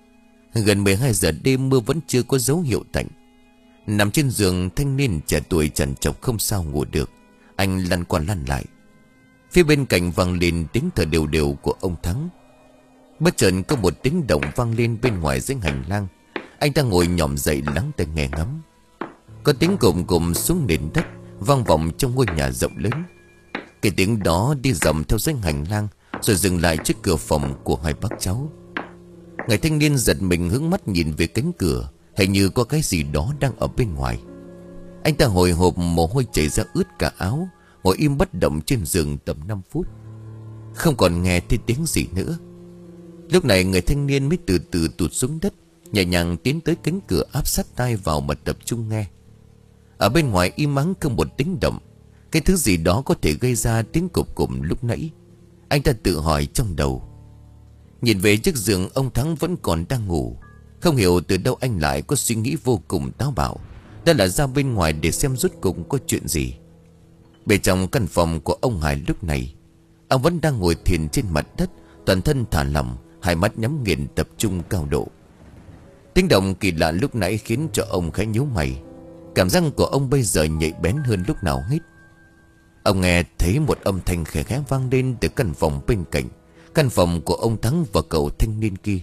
Gần mười hai giờ đêm mưa vẫn chưa có dấu hiệu tạnh. Nằm trên giường thanh niên trẻ tuổi trằn trọc không sao ngủ được. Anh lăn qua lăn lại. Phía bên cạnh vang lên tiếng thở đều đều của ông Thắng. Bất chợt có một tiếng động vang lên bên ngoài dưới hành lang. Anh ta ngồi nhòm dậy lắng tai nghe ngắm. Có tiếng cụm cụm xuống nền đất vang vọng trong ngôi nhà rộng lớn. Cái tiếng đó đi dầm theo dưới hành lang rồi dừng lại trước cửa phòng của hai bác cháu. Người thanh niên giật mình hướng mắt nhìn về cánh cửa. Hình như có cái gì đó đang ở bên ngoài. Anh ta hồi hộp mồ hôi chảy ra ướt cả áo. Ngồi im bất động trên giường tầm năm phút. Không còn nghe thấy tiếng gì nữa. Lúc này người thanh niên mới từ từ tụt xuống đất, nhẹ nhàng tiến tới cánh cửa áp sát tai vào mà tập trung nghe. Ở bên ngoài im ắng không một tiếng động. Cái thứ gì đó có thể gây ra tiếng cụp cụm lúc nãy. Anh ta tự hỏi trong đầu. Nhìn về chiếc giường ông Thắng vẫn còn đang ngủ. Không hiểu từ đâu anh lại có suy nghĩ vô cùng táo bạo. Đó là ra bên ngoài để xem rốt cuộc có chuyện gì. Bên trong căn phòng của ông Hải lúc này, ông vẫn đang ngồi thiền trên mặt đất, toàn thân thả lỏng, hai mắt nhắm nghiền tập trung cao độ. Tiếng động kỳ lạ lúc nãy khiến cho ông khẽ nhíu mày. Cảm giác của ông bây giờ nhạy bén hơn lúc nào hết. Ông nghe thấy một âm thanh khẽ khẽ vang lên từ căn phòng bên cạnh, căn phòng của ông Thắng và cậu thanh niên kia.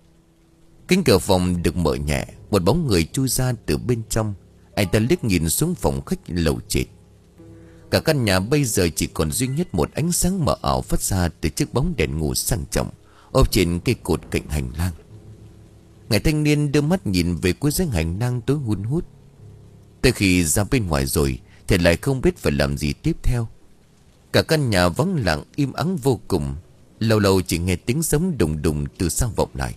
Cánh cửa phòng được mở nhẹ, một bóng người chui ra từ bên trong. Anh ta liếc nhìn xuống phòng khách lầu trệt. Cả căn nhà bây giờ chỉ còn duy nhất một ánh sáng mờ ảo phát ra từ chiếc bóng đèn ngủ sang trọng ốp trên cây cột cạnh hành lang. Người thanh niên đưa mắt nhìn về cuối dãy hành lang tối hun hút. Tới khi ra bên ngoài rồi thì lại không biết phải làm gì tiếp theo. Cả căn nhà vắng lặng im ắng vô cùng. Lâu lâu chỉ nghe tiếng sấm đùng đùng từ sau vọng lại.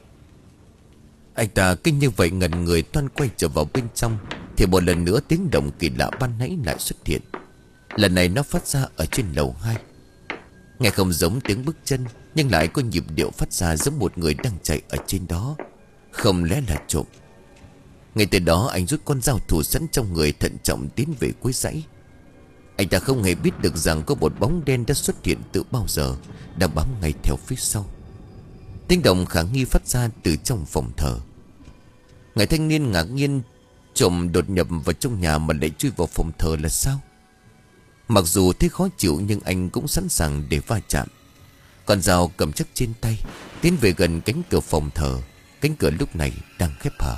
Anh ta kinh như vậy ngần người toan quay trở vào bên trong, thì một lần nữa tiếng động kỳ lạ ban nãy lại xuất hiện. Lần này nó phát ra ở trên lầu hai. Nghe không giống tiếng bước chân, nhưng lại có nhịp điệu phát ra giống một người đang chạy ở trên đó. Không lẽ là trộm? Ngay từ đó anh rút con dao thủ sẵn trong người, thận trọng tiến về cuối dãy. Anh ta không hề biết được rằng có một bóng đen đã xuất hiện từ bao giờ, đang bám ngay theo phía sau. Tiếng động khả nghi phát ra từ trong phòng thờ. Người thanh niên ngạc nhiên, trộm đột nhập vào trong nhà mà lại chui vào phòng thờ là sao? Mặc dù thấy khó chịu nhưng anh cũng sẵn sàng để va chạm. Con dao cầm chắc trên tay, tiến về gần cánh cửa phòng thờ. Cánh cửa lúc này đang khép hờ.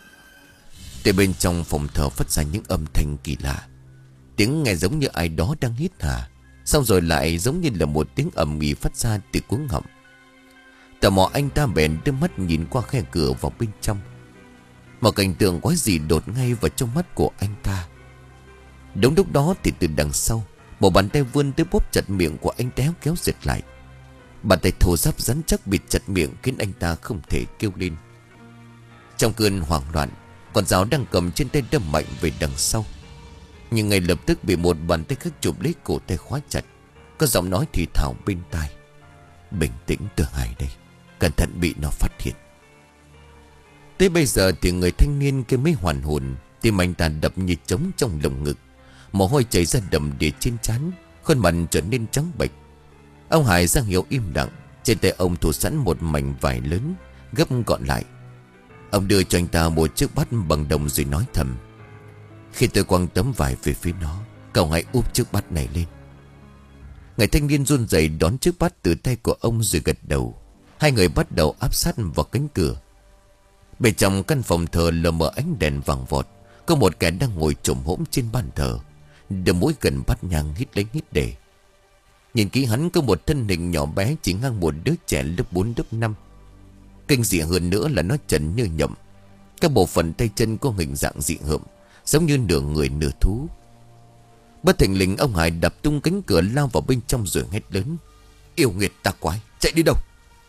Từ bên trong phòng thờ phát ra những âm thanh kỳ lạ. Tiếng nghe giống như ai đó đang hít hà, xong rồi lại giống như là một tiếng ầm ĩ phát ra từ cuống họng. Tò mò anh ta bèn đưa mắt nhìn qua khe cửa vào bên trong. Một cảnh tượng quái dị đột ngay vào trong mắt của anh ta. Đúng lúc đó thì từ đằng sau, một bàn tay vươn tới bóp chặt miệng của anh ta kéo giật lại. Bàn tay thô ráp rắn chắc bịt chặt miệng khiến anh ta không thể kêu lên. Trong cơn hoảng loạn, con dao đang cầm trên tay đâm mạnh về đằng sau. Nhưng ngay lập tức bị một bàn tay khác chụp lấy cổ tay khóa chặt. Có giọng nói thì thào bên tai: "Bình tĩnh Từ Hải đây, cẩn thận bị nó phát hiện." Tới bây giờ thì người thanh niên kia mới hoàn hồn. Tim anh ta đập như trống trong lồng ngực, mồ hôi chảy ra đầm đìa trên trán, khuôn mặt trở nên trắng bệch. Ông Hải ra hiệu im lặng. Trên tay ông thủ sẵn một mảnh vải lớn, gấp gọn lại. Ông đưa cho anh ta một chiếc bát bằng đồng rồi nói thầm: "Khi tôi quăng tấm vải về phía nó, cậu hãy úp chiếc bát này lên." Người thanh niên run rẩy đón chiếc bát từ tay của ông rồi gật đầu. Hai người bắt đầu áp sát vào cánh cửa. Bên trong căn phòng thờ lờ mờ ánh đèn vàng vọt. Có một kẻ đang ngồi chồm hổm trên bàn thờ, đưa mũi gần bát nhang hít lấy hít để. Nhìn kỹ hắn có một thân hình nhỏ bé, chỉ ngang một đứa trẻ lớp bốn lớp năm. Kinh dị hơn nữa là nó trần như nhộng. Các bộ phận tay chân có hình dạng dị hợm, giống như nửa người nửa thú. Bất thình lình ông Hải đập tung cánh cửa lao vào bên trong rồi hét lớn: "Yêu nghiệt tà quái, chạy đi đâu?"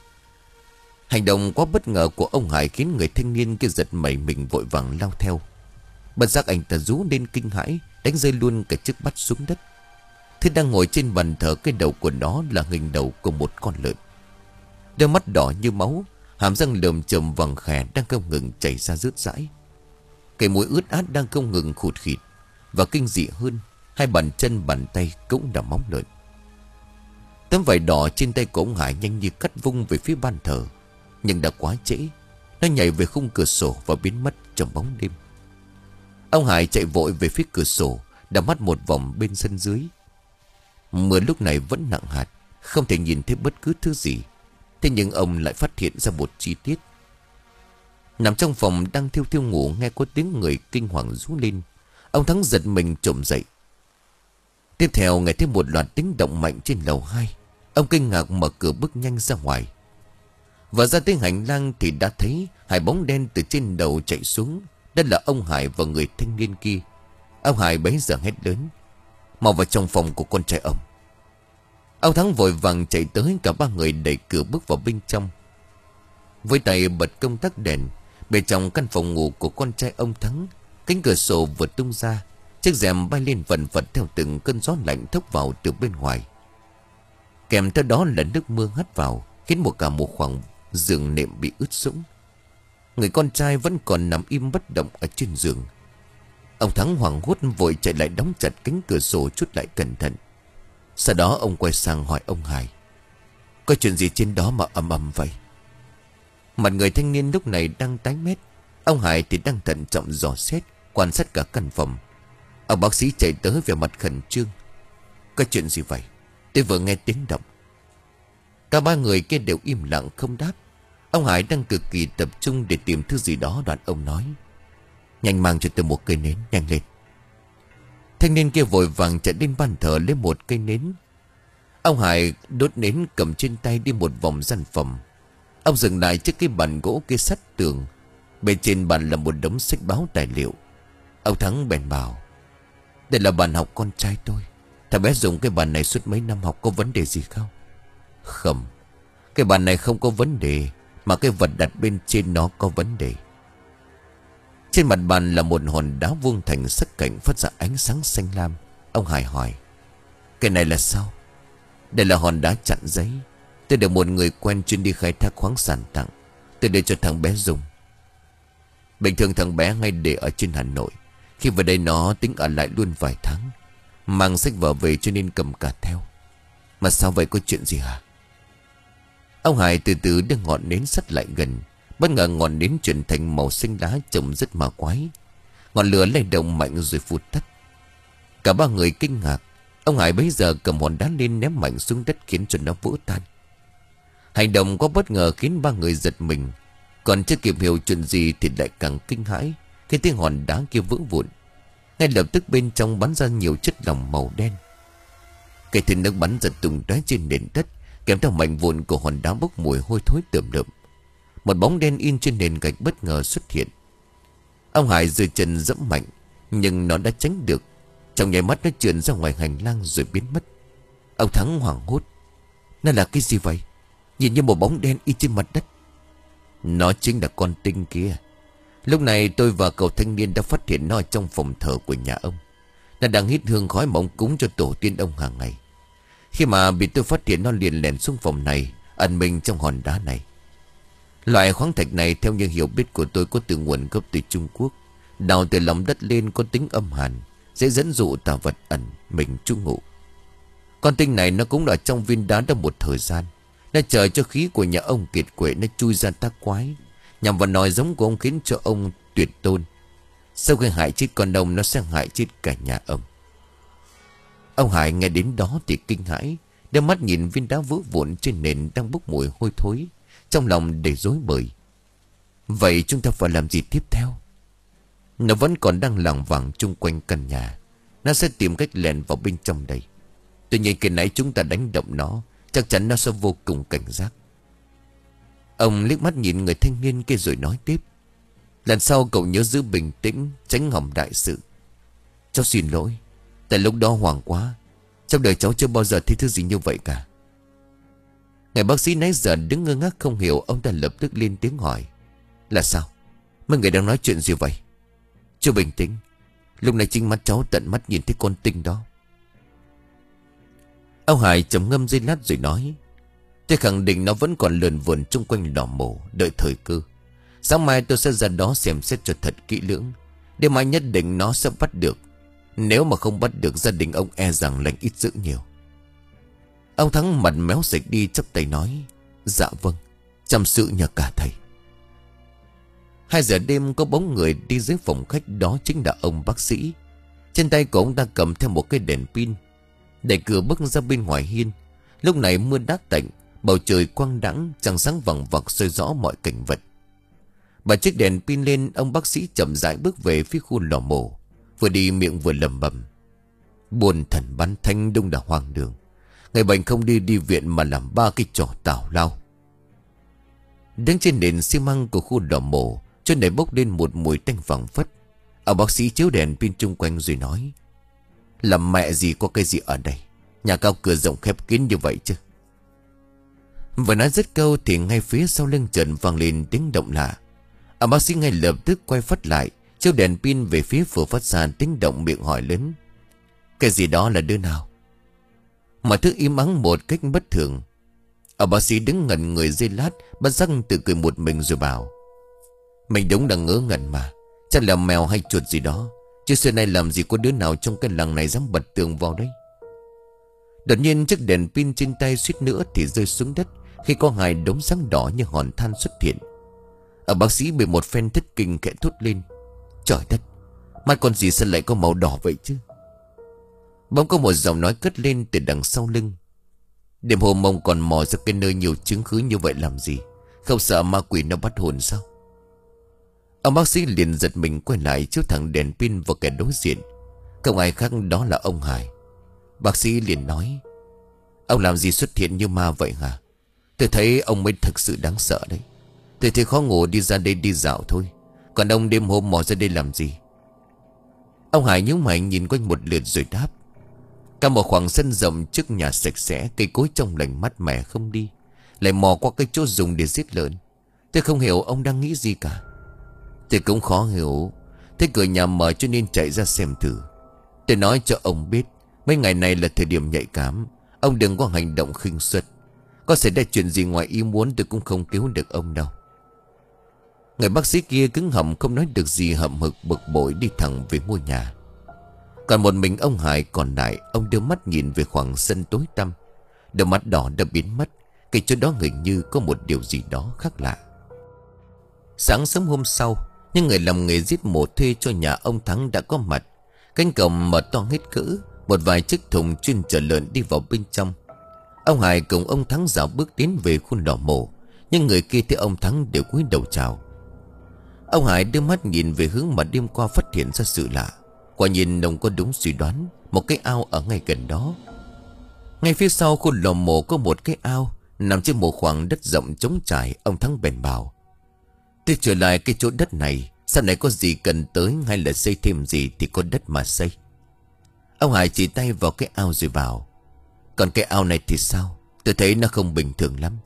Hành động quá bất ngờ của ông Hải khiến người thanh niên kia giật mẩy mình vội vàng lao theo. Bất giác anh ta rú lên kinh hãi, đánh rơi luôn cả chiếc bát xuống đất. Thứ đang ngồi trên bàn thờ, cái đầu của nó là hình đầu của một con lợn. Đôi mắt đỏ như máu, hàm răng lởm chởm vàng khè đang không ngừng chảy ra rớt rãi. Cái mũi ướt át đang không ngừng khụt khịt. Và kinh dị hơn, hai bàn chân bàn tay cũng đã móng lợn. Tấm vải đỏ trên tay của ông Hải nhanh như cắt vung về phía ban thờ. Nhưng đã quá trễ. Nó nhảy về khung cửa sổ và biến mất trong bóng đêm. Ông Hải chạy vội về phía cửa sổ, đảo mắt một vòng bên sân dưới. Mưa lúc này vẫn nặng hạt, không thể nhìn thấy bất cứ thứ gì. Thế nhưng ông lại phát hiện ra một chi tiết. Nằm trong phòng đang thiêu thiêu ngủ, nghe có tiếng người kinh hoàng rú lên. Ông Thắng giật mình trồm dậy. Tiếp theo nghe thấy một loạt tiếng động mạnh trên lầu hai. Ông kinh ngạc mở cửa bước nhanh ra ngoài. Và ra tới hành lang thì đã thấy hai bóng đen từ trên đầu chạy xuống. Đó là ông Hải và người thanh niên kia. Ông Hải bấy giờ hét lớn: "Mau vào trong phòng của con trai ông." Ông Thắng vội vàng chạy tới, cả ba người đẩy cửa bước vào bên trong. Với tay bật công tắc đèn, bên trong căn phòng ngủ của con trai ông Thắng, cánh cửa sổ vừa tung ra, chiếc rèm bay lên vần vật theo từng cơn gió lạnh thốc vào từ bên ngoài. Kèm theo đó là nước mưa hắt vào, khiến một cả một khoảng giường nệm bị ướt sũng. Người con trai vẫn còn nằm im bất động ở trên giường. Ông Thắng hoảng hốt vội chạy lại đóng chặt cánh cửa sổ chốt lại cẩn thận. Sau đó ông quay sang hỏi ông Hải: "Có chuyện gì trên đó mà ầm ầm vậy?" Mặt người thanh niên lúc này đang tái mét. Ông Hải thì đang thận trọng dò xét, quan sát cả căn phòng. Ông bác sĩ chạy tới về mặt khẩn trương: "Có chuyện gì vậy? Tôi vừa nghe tiếng động." Cả ba người kia đều im lặng không đáp. Ông Hải đang cực kỳ tập trung để tìm thứ gì đó. Đoạn ông nói: "Nhanh mang cho tôi một cây nến, nhanh lên." Thanh niên kia vội vàng chạy đến bàn thờ lấy một cây nến. Ông Hải đốt nến cầm trên tay đi một vòng gian phòng. Ông dừng lại trước cái bàn gỗ kia sắt tường. Bên trên bàn là một đống sách báo tài liệu. Ông Thắng bèn bảo: "Đây là bàn học con trai tôi. Thằng bé dùng cái bàn này suốt mấy năm học, có vấn đề gì không?" "Không, cái bàn này không có vấn đề, mà cái vật đặt bên trên nó có vấn đề." Trên mặt bàn là một hòn đá vuông thành sắc cạnh phát ra ánh sáng xanh lam. Ông Hải hỏi: "Cái này là sao?" "Đây là hòn đá chặn giấy. Tôi được một người quen chuyên đi khai thác khoáng sản tặng. Tôi để cho thằng bé dùng. Bình thường thằng bé hay để ở trên Hà Nội. Khi vào đây nó tính ở lại luôn vài tháng. Mang sách vở về cho nên cầm cả theo. Mà sao vậy, có chuyện gì hả?" Ông Hải từ từ đưa ngọn nến sắt lại gần. Bất ngờ ngọn nến chuyển thành màu xanh lá trông rất ma quái. Ngọn lửa lay động mạnh rồi phụt tắt. Cả ba người kinh ngạc. Ông Hải bấy giờ cầm hòn đá lên ném mạnh xuống đất khiến cho nó vỡ tan. Hành động có bất ngờ khiến ba người giật mình. Còn chưa kịp hiểu chuyện gì thì lại càng kinh hãi khi tiếng hòn đá kia vỡ vụn. Ngay lập tức bên trong bắn ra nhiều chất lỏng màu đen. Cái thiên nước bắn giật tung tóe trên nền đất, kèm theo mảnh vụn của hòn đá bốc mùi hôi thối tởm lợm. Một bóng đen in trên nền gạch bất ngờ xuất hiện. Ông Hải giơ chân giẫm mạnh, nhưng nó đã tránh được. Trong nháy mắt nó trườn ra ngoài hành lang rồi biến mất. Ông Thắng hoảng hốt: "Nó là cái gì vậy? Nhìn như một bóng đen in trên mặt đất." "Nó chính là con tinh kia. Lúc này tôi và cậu thanh niên đã phát hiện nó ở trong phòng thờ của nhà ông. Nó đang hít hương khói mà ông cúng cho tổ tiên ông hàng ngày. Khi mà bị tôi phát hiện, nó liền lẻn xuống phòng này, ẩn mình trong hòn đá này. Loại khoáng thạch này theo như hiểu biết của tôi có từ nguồn gốc từ Trung Quốc. Đào từ lòng đất lên có tính âm hàn, dễ dẫn dụ tà vật ẩn mình trú ngụ. Con tinh này nó cũng ở trong viên đá đã một thời gian. Nó chờ cho khí của nhà ông kiệt quệ nó chui ra tác quái, nhằm vào nòi giống của ông khiến cho ông tuyệt tôn. Sau khi hại chết con ông, nó sẽ hại chết cả nhà ông." Ông Hải nghe đến đó thì kinh hãi, đưa mắt nhìn viên đá vỡ vụn trên nền đang bốc mùi hôi thối, trong lòng đầy rối bời. Vậy chúng ta phải làm gì tiếp theo? Nó vẫn còn đang lảng vảng chung quanh căn nhà. Nó sẽ tìm cách lèn vào bên trong đây. Tuy nhiên khi nãy chúng ta đánh động nó, chắc chắn nó sẽ vô cùng cảnh giác. Ông liếc mắt nhìn người thanh niên kia rồi nói tiếp: "Lần sau cậu nhớ giữ bình tĩnh, tránh hỏng đại sự." "Cháu xin lỗi. Tại lúc đó hoảng quá. Trong đời cháu chưa bao giờ thấy thứ gì như vậy cả." Người bác sĩ nãy giờ đứng ngơ ngác không hiểu. Ông ta lập tức lên tiếng hỏi: "Là sao? Mấy người đang nói chuyện gì vậy?" "Chưa bình tĩnh. Lúc này chính mắt cháu tận mắt nhìn thấy con tinh đó." Ông Hải trầm ngâm giây lát rồi nói: "Tôi khẳng định nó vẫn còn lượn vườn chung quanh lò mổ, đợi thời cơ. Sáng mai tôi sẽ ra đó xem xét cho thật kỹ lưỡng. Đêm mai nhất định nó sẽ bắt được. Nếu mà không bắt được, gia đình ông e rằng lành ít dữ nhiều. Ông Thắng mặt méo sạch đi, chắp tay nói: Dạ vâng, chăm sự nhờ cả thầy. Hai giờ đêm có bóng người đi dưới phòng khách, đó chính là ông bác sĩ. Trên tay của ông ta cầm theo một cái đèn pin. Đẩy cửa bước ra bên ngoài hiên. Lúc này mưa đã tạnh, bầu trời quang đãng, trăng sáng vằng vặc soi rõ mọi cảnh vật. Bà chiếc đèn pin lên, ông bác sĩ chậm rãi bước về phía khu lò mổ, vừa đi miệng vừa lẩm bẩm: Buồn thần bắn thanh đông là hoang đường. Người bệnh không đi đi viện mà làm ba cái trò tào lao. Đứng trên nền xi măng của khu lò mổ, trên này bốc lên một mùi tanh phảng phất. Ông bác sĩ chiếu đèn pin chung quanh rồi nói: Làm mẹ gì có cái gì ở đây, nhà cao cửa rộng khép kín như vậy chứ. Vừa nói dứt câu thì ngay phía sau lưng Trần vang lên tiếng động lạ. Ông bác sĩ ngay lập tức quay phát lại, chiếu đèn pin về phía vừa phát ra tiếng động, miệng hỏi lớn: Cái gì đó là đứa nào? Mọi thứ im ắng một cách bất thường. Ông bác sĩ đứng ngẩn người giây lát, bất giác tự cười một mình rồi bảo: Mình đúng là ngớ ngẩn mà. Chắc là mèo hay chuột gì đó, chứ xưa nay làm gì có đứa nào trong cái làng này dám bật tường vào đấy. Đột nhiên chiếc đèn pin trên tay suýt nữa thì rơi xuống đất, khi có hai đống sáng đỏ như hòn than xuất hiện. Ông bác sĩ bị một phen thất kinh khẽ thốt lên: Trời đất, mắt con gì sao lại có màu đỏ vậy chứ? Bỗng có một giọng nói cất lên từ đằng sau lưng: Đêm hôm ông còn mò ra cái nơi nhiều chứng cứ như vậy làm gì? Không sợ ma quỷ nó bắt hồn sao? Ông bác sĩ liền giật mình quay lại, chiếu thẳng đèn pin vào kẻ đối diện. Không ai khác đó là ông Hải. Bác sĩ liền nói: Ông làm gì xuất hiện như ma vậy hả? Tôi thấy ông mới thực sự đáng sợ đấy. Tôi thấy khó ngủ đi ra đây đi dạo thôi, còn ông đêm hôm mò ra đây làm gì? Ông Hải nhíu mày nhìn quanh một lượt rồi đáp: Cả một khoảng sân rộng trước nhà sạch sẽ, cây cối trong lành mát mẻ không đi, lại mò qua cái chỗ dùng để giết lợn. Tôi không hiểu ông đang nghĩ gì cả. Tôi cũng khó hiểu. Thế cửa nhà mở cho nên chạy ra xem thử. Tôi nói cho ông biết, mấy ngày này là thời điểm nhạy cảm. Ông đừng có hành động khinh suất. Có xảy ra chuyện gì ngoài ý muốn tôi cũng không cứu được ông đâu. Người bác sĩ kia cứng họng không nói được gì, hậm hực bực bội đi thẳng về ngôi nhà. Còn một mình ông Hải còn lại, ông đưa mắt nhìn về khoảng sân tối tăm. Đôi mắt đỏ đã biến mất. Cái chỗ đó hình như có một điều gì đó khác lạ. Sáng sớm hôm sau, những người làm nghề giết mổ thuê cho nhà ông Thắng đã có mặt. Cánh cổng mở to hết cỡ, một vài chiếc thùng chuyên chở lợn đi vào bên trong. Ông Hải cùng ông Thắng dạo bước tiến về khu lò mổ. Nhưng người kia thấy ông Thắng đều cúi đầu chào. Ông Hải đưa mắt nhìn về hướng mà đêm qua phát hiện ra sự lạ. Quả nhìn ông có đúng suy đoán, một cái ao ở ngay gần đó. Ngay phía sau khu lò mổ có một cái ao nằm trên một khoảng đất rộng trống trải. Ông Thắng bèn bảo: Tôi trở lại cái chỗ đất này, sau này có gì cần tới hay là xây thêm gì thì có đất mà xây. Ông Hải chỉ tay vào cái ao rồi bảo: Còn cái ao này thì sao? Tôi thấy nó không bình thường lắm.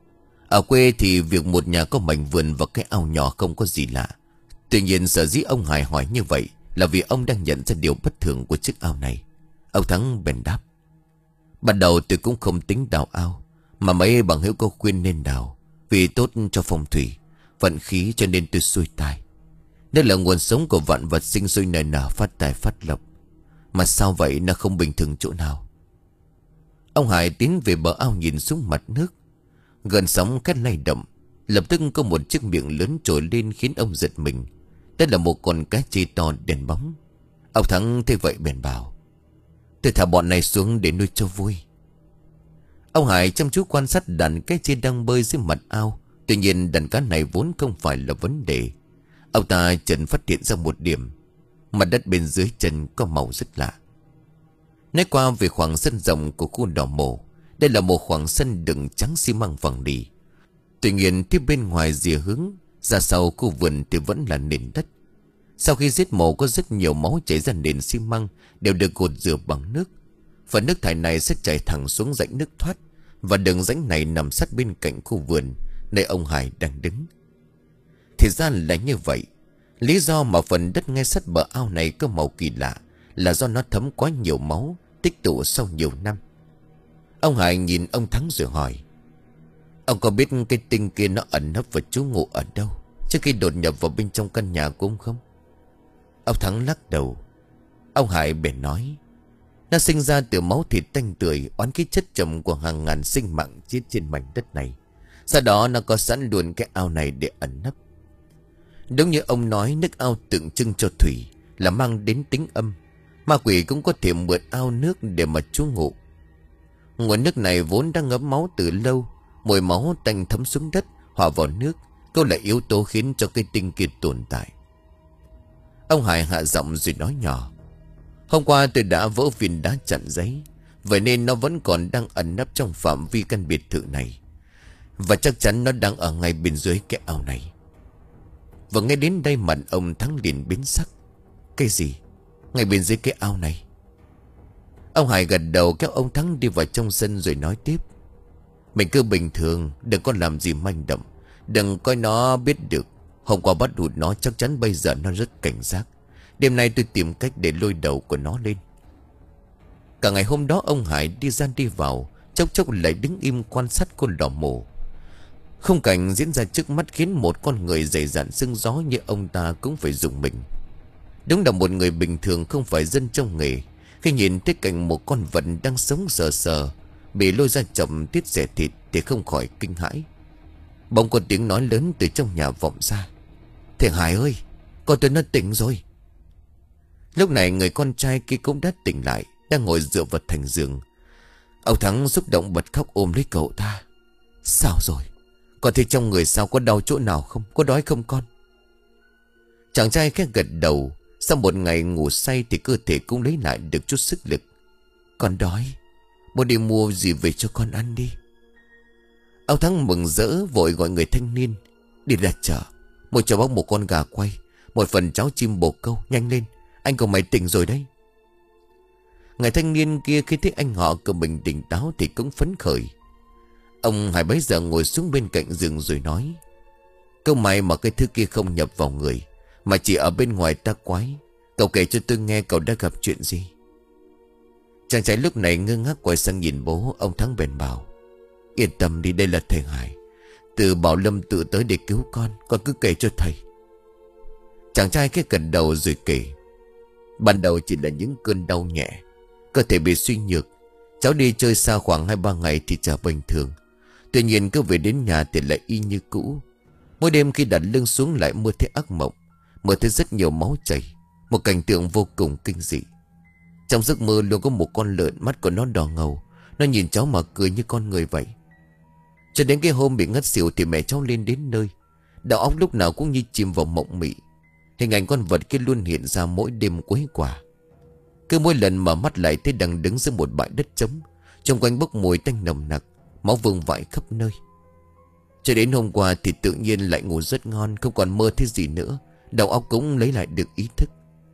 Ở quê thì việc một nhà có mảnh vườn và cái ao nhỏ không có gì lạ. Tuy nhiên sở dĩ ông Hải hỏi như vậy là vì ông đang nhận ra điều bất thường của chiếc ao này. Ông Thắng bèn đáp: Ban đầu tôi cũng không tính đào ao, mà mấy bằng hữu có khuyên nên đào, vì tốt cho phong thủy, vận khí, cho nên tôi xuôi tai. Đây là nguồn sống của vạn vật sinh sôi nảy nở, phát tài phát lộc. Mà sao vậy, nó không bình thường chỗ nào? Ông Hải tiến về bờ ao nhìn xuống mặt nước. Gần sóng cát lay động, lập tức có một chiếc miệng lớn trồi lên khiến ông giật mình. Đây là một con cá chê to đèn bóng. Ông Thắng thấy vậy bèn bảo: Tôi thả bọn này xuống để nuôi cho vui. Ông Hải chăm chú quan sát đàn cá chê đang bơi dưới mặt ao. Tuy nhiên đàn cá này vốn không phải là vấn đề. Ông ta chợt phát hiện ra một điểm: mặt đất bên dưới chân có màu rất lạ. Nói qua về khoảng sân rộng của khu lò mổ, đây là một khoảng sân đựng trắng xi măng phẳng lì. Tuy nhiên phía bên ngoài rìa hướng ra sau khu vườn thì vẫn là nền đất. Sau khi giết mổ có rất nhiều máu chảy ra nền xi măng, đều được gột rửa bằng nước. Phần nước thải này sẽ chảy thẳng xuống rãnh nước thoát, và đường rãnh này nằm sát bên cạnh khu vườn nơi ông Hải đang đứng. Thì ra là như vậy. Lý do mà phần đất ngay sát bờ ao này có màu kỳ lạ là do nó thấm quá nhiều máu tích tụ sau nhiều năm. Ông Hải nhìn ông Thắng rồi hỏi: Ông có biết cái tinh kia nó ẩn nấp và trú ngụ ở đâu trước khi đột nhập vào bên trong căn nhà của ông không? Ông Thắng lắc đầu. Ông Hải bèn nói: Nó sinh ra từ máu thịt tanh tươi, oán cái chất chồng của hàng ngàn sinh mạng chết trên mảnh đất này. Sau đó nó có sẵn luôn cái ao này để ẩn nấp. Đúng như ông nói, nước ao tượng trưng cho thủy, là mang đến tính âm. Ma quỷ cũng có thể mượn ao nước để mà trú ngụ. Nguồn nước này vốn đang ngấm máu từ lâu, mùi máu tanh thấm xuống đất, hòa vào nước, câu là yếu tố khiến cho cái tinh kia tồn tại. Ông Hải hạ giọng rồi nói nhỏ: Hôm qua tôi đã vỡ viên đá chặn giấy, vậy nên nó vẫn còn đang ẩn nấp trong phạm vi căn biệt thự này. Và chắc chắn nó đang ở ngay bên dưới cái ao này. Và nghe đến đây mặt ông Thắng liền biến sắc. Cái gì? Ngay bên dưới cái ao này? Ông Hải gật đầu kéo ông Thắng đi vào trong sân rồi nói tiếp: Mình cứ bình thường, đừng có làm gì manh động, đừng coi nó biết được. Hôm qua bắt hụt nó, chắc chắn bây giờ nó rất cảnh giác. Đêm nay tôi tìm cách để lôi đầu của nó lên. Cả ngày hôm đó ông Hải đi ra đi vào, chốc chốc lại đứng im quan sát con lò mổ. Khung cảnh diễn ra trước mắt khiến một con người dày dặn sưng gió như ông ta cũng phải rùng mình. Đúng là một người bình thường không phải dân trong nghề, khi nhìn thấy cảnh một con vật đang sống sờ sờ bị lôi ra chậm tiết rẻ thịt thì không khỏi kinh hãi. Bỗng có tiếng nói lớn từ trong nhà vọng ra: Thầy Hải ơi, con tôi nó tỉnh rồi. Lúc này người con trai kia cũng đã tỉnh lại, đang ngồi dựa vào thành giường. Ông Thắng xúc động bật khóc ôm lấy cậu ta. Sao rồi? Con thấy trong người sao, có đau chỗ nào không? Có đói không con? Chàng trai khẽ gật đầu. Sau một ngày ngủ say thì cơ thể cũng lấy lại được chút sức lực. Con đói, bố đi mua gì về cho con ăn đi. Ông Thắng mừng rỡ vội gọi người thanh niên: Đi ra chợ mua cho bác một con gà quay, một phần cháo chim bồ câu, nhanh lên, anh của mày tỉnh rồi đấy. Người thanh niên kia khi thấy anh họ của mình tỉnh táo thì cũng phấn khởi. Ông Hải bấy giờ ngồi xuống bên cạnh giường rồi nói: Câu may mà cái thứ kia không nhập vào người, mà chỉ ở bên ngoài ta quái. Cậu kể cho tôi nghe cậu đã gặp chuyện gì. Chàng trai lúc này ngơ ngác quay sang nhìn bố. Ông Thắng bèn bảo: Yên tâm đi, đây là thầy Hải, từ Bảo Lâm tự tới để cứu con. Con cứ kể cho thầy. Chàng trai cái gật đầu rồi kể. Ban đầu chỉ là những cơn đau nhẹ, cơ thể bị suy nhược. Cháu đi chơi xa khoảng hai ba ngày thì trở bình thường. Tuy nhiên cứ về đến nhà thì lại y như cũ. Mỗi đêm khi đặt lưng xuống lại mơ thấy ác mộng, mơ thấy rất nhiều máu chảy, một cảnh tượng vô cùng kinh dị. Trong giấc mơ luôn có một con lợn, mắt của nó đỏ ngầu, nó nhìn cháu mà cười như con người vậy. Cho đến cái hôm bị ngất xỉu thì mẹ cháu lên đến nơi. Đầu óc lúc nào cũng như chìm vào mộng mị. Hình ảnh con vật kia luôn hiện ra mỗi đêm quấy quả. Cứ mỗi lần mở mắt lại thấy đang đứng giữa một bãi đất trống, xung quanh bốc mùi tanh nồng nặc, máu vương vãi khắp nơi. Cho đến hôm qua thì tự nhiên lại ngủ rất ngon, không còn mơ thấy gì nữa, đầu óc cũng lấy lại được ý thức.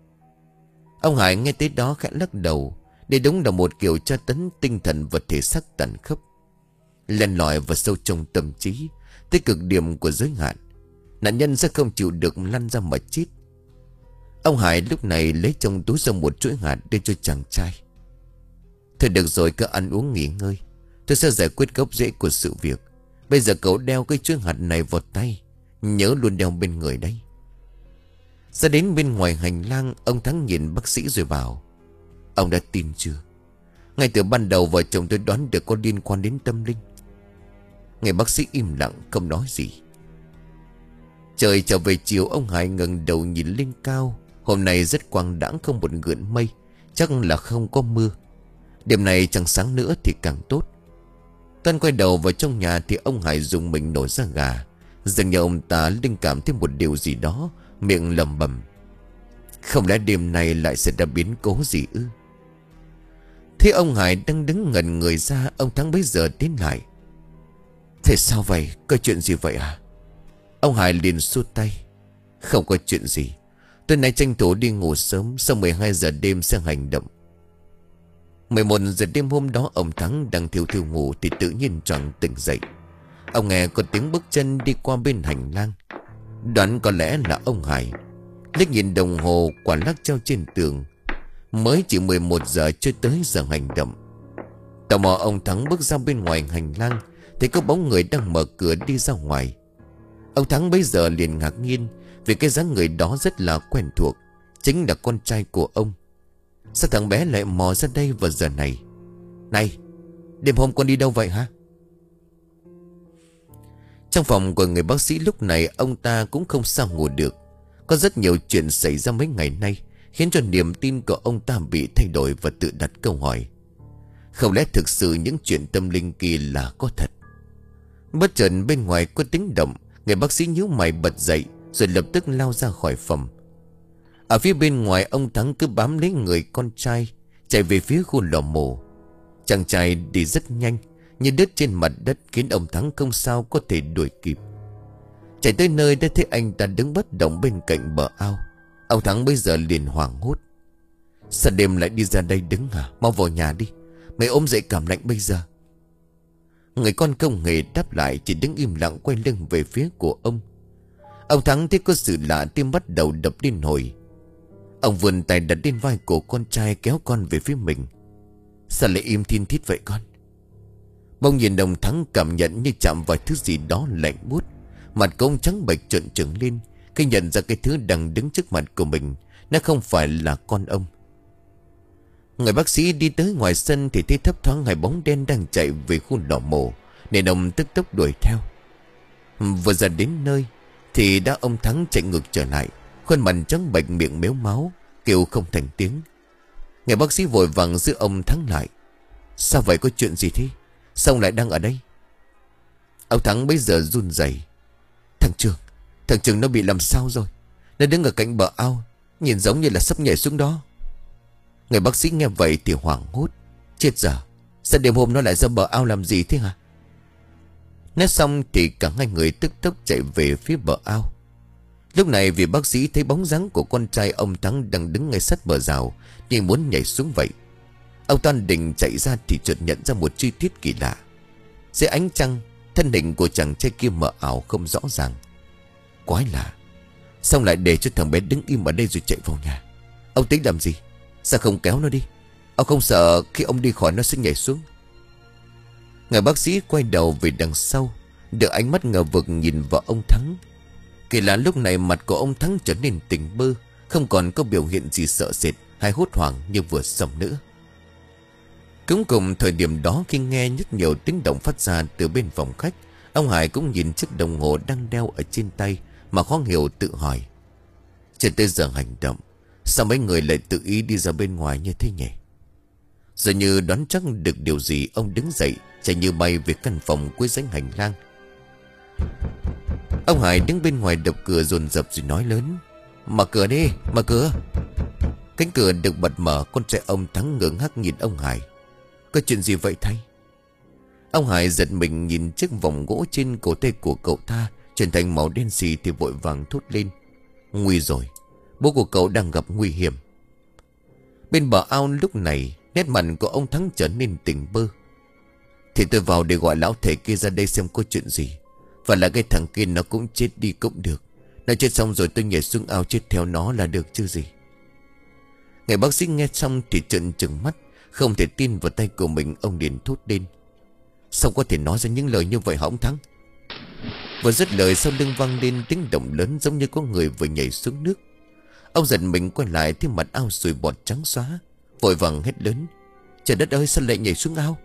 Ông Hải nghe tới đó khẽ lắc đầu. Đây đúng là một kiểu tra tấn tinh thần và thể xác tàn khốc, len lỏi vào sâu trong tâm trí, tới cực điểm của giới hạn. Nạn nhân sẽ không chịu được lăn ra mà chết. Ông Hải lúc này lấy trong túi ra một chuỗi hạt đưa cho chàng trai. Thôi được rồi, cứ ăn uống nghỉ ngơi, tôi sẽ giải quyết gốc rễ của sự việc. Bây giờ cậu đeo cái chuỗi hạt này vào tay, nhớ luôn đeo bên người đấy. Ra đến bên ngoài hành lang, ông Thắng nhìn bác sĩ rồi bảo: Ông đã tin chưa? Ngay từ ban đầu vợ chồng tôi đoán được có liên quan đến tâm linh. Nghe bác sĩ im lặng không nói gì. Trời trở về chiều, ông Hải ngẩng đầu nhìn lên cao. Hôm nay rất quang đãng, không một gợn mây, chắc là không có mưa. Đêm này chẳng sáng nữa thì càng tốt. Toan quay đầu vào trong nhà thì ông Hải dùng mình nổi ra gà. Dường như ông ta linh cảm thêm một điều gì đó, miệng lẩm bẩm: Không lẽ đêm này lại sẽ ra biến cố gì ư? Thế ông Hải đang đứng ngẩn người ra, ông Thắng bấy giờ tiến lại: Thế sao vậy? Có chuyện gì vậy à? Ông Hải liền xua tay: Không có chuyện gì. Tôi nay tranh thủ đi ngủ sớm, sau mười hai giờ đêm sẽ hành động. Mười một giờ đêm hôm đó, ông Thắng đang thiêu thiêu ngủ thì tự nhiên choàng tỉnh dậy. Ông nghe có tiếng bước chân đi qua bên hành lang, đoán có lẽ là ông Hải. Liếc nhìn đồng hồ quả lắc treo trên tường, mới chỉ mười một giờ chưa tới giờ hành động. Tò mò ông Thắng bước ra bên ngoài hành lang, thấy có bóng người đang mở cửa đi ra ngoài. Ông Thắng bấy giờ liền ngạc nhiên vì cái dáng người đó rất là quen thuộc, chính là con trai của ông. Sao thằng bé lại mò ra đây vào giờ này? Này, đêm hôm con đi đâu vậy hả? Trong phòng của người bác sĩ lúc này, ông ta cũng không sao ngủ được. Có rất nhiều chuyện xảy ra mấy ngày nay, khiến cho niềm tin của ông ta bị thay đổi và tự đặt câu hỏi: không lẽ thực sự những chuyện tâm linh kia là có thật? Bất chợt bên ngoài có tiếng động. Người bác sĩ nhíu mày bật dậy, rồi lập tức lao ra khỏi phòng. Ở phía bên ngoài, ông Thắng cứ bám lấy người con trai, chạy về phía khu lò mổ. Chàng trai đi rất nhanh, như đứt trên mặt đất, khiến ông Thắng không sao có thể đuổi kịp. Chạy tới nơi đã thấy anh ta đứng bất động bên cạnh bờ ao. Ông Thắng bây giờ liền hoảng hốt: sao đêm lại đi ra đây đứng hả? Mau vào nhà đi, mày ốm dậy cảm lạnh bây giờ. Người con không hề đáp lại, chỉ đứng im lặng quay lưng về phía của ông. Ông Thắng thấy có sự lạ, tim bắt đầu đập liên hồi. Ông vươn tay đặt lên vai của con trai, kéo con về phía mình. Sao lại im thin thít vậy con? Bỗng nhìn ông Thắng cảm nhận như chạm vào thứ gì đó lạnh buốt. Mặt của ông trắng bệch trợn trừng lên khi nhận ra cái thứ đang đứng trước mặt của mình, nó không phải là con ông. Người bác sĩ đi tới ngoài sân thì thấy thấp thoáng hai bóng đen đang chạy về khu lò mổ, nên ông tức tốc đuổi theo. Vừa ra đến nơi thì đã ông Thắng chạy ngược trở lại, khuôn mặt trắng bệch, miệng méo máu, kêu không thành tiếng. Người bác sĩ vội vàng giữ ông Thắng lại. Sao vậy, có chuyện gì thế? Sao ông lại đang ở đây? Ông Thắng bây giờ run rẩy. Thằng Trường, thằng Trường nó bị làm sao rồi? Nó đứng ở cạnh bờ ao, nhìn giống như là sắp nhảy xuống đó. Người bác sĩ nghe vậy thì hoảng hốt. Chết giờ, sao đêm hôm nó lại ra bờ ao làm gì thế hả? Nói xong thì cả hai người tức tốc chạy về phía bờ ao. Lúc này vì bác sĩ thấy bóng dáng của con trai ông Thắng đang đứng ngay sát bờ rào, như muốn nhảy xuống vậy. Ông Toàn định chạy ra thì chợt nhận ra một chi tiết kỳ lạ. Dưới ánh trăng, thân hình của chàng trai kia mờ ảo không rõ ràng. Quái lạ, sao lại để cho thằng bé đứng im ở đây rồi chạy vào nhà? Ông tính làm gì? Sao không kéo nó đi? Ông không sợ khi ông đi khỏi nó sẽ nhảy xuống? Người bác sĩ quay đầu về đằng sau, được ánh mắt ngờ vực nhìn vào ông Thắng. Kỳ lạ lúc này mặt của ông Thắng trở nên tỉnh bơ, không còn có biểu hiện gì sợ sệt hay hốt hoảng như vừa xong nữa. Cũng cùng thời điểm đó, khi nghe rất nhiều tiếng động phát ra từ bên phòng khách, ông Hải cũng nhìn chiếc đồng hồ đang đeo ở trên tay mà khó hiểu tự hỏi: chưa tới giờ hành động, sao mấy người lại tự ý đi ra bên ngoài như thế nhỉ? Giờ như đoán chắc được điều gì, ông đứng dậy chạy như bay về căn phòng cuối dãy hành lang. Ông Hải đứng bên ngoài đập cửa dồn dập rồi nói lớn: mở cửa đi, mở cửa. Cánh cửa được bật mở. Con trai ông Thắng ngưỡng hắc nhìn ông Hải: có chuyện gì vậy thầy? Ông Hải giật mình nhìn chiếc vòng gỗ trên cổ tay của cậu ta chuyển thành màu đen xì thì vội vàng thốt lên: nguy rồi, bố của cậu đang gặp nguy hiểm. Bên bờ ao lúc này, nét mặt của ông Thắng trở nên tỉnh bơ. Thì tôi vào để gọi lão thầy kia ra đây xem có chuyện gì. Và là cái thằng kia nó cũng chết đi cũng được. Nó chết xong rồi tôi nhảy xuống ao chết theo nó là được chứ gì. Người bác sĩ nghe xong thì trợn trừng mắt, không thể tin vào tay của mình. Ông liền thốt lên: sao có thể nói ra những lời như vậy hả ông Thắng? Vừa dứt lời, sau lưng vang lên tiếng động lớn giống như có người vừa nhảy xuống nước. Ông giật mình quay lại thấy mặt ao sùi bọt trắng xóa, vội vàng hét lớn: trời đất ơi, sao lại nhảy xuống ao?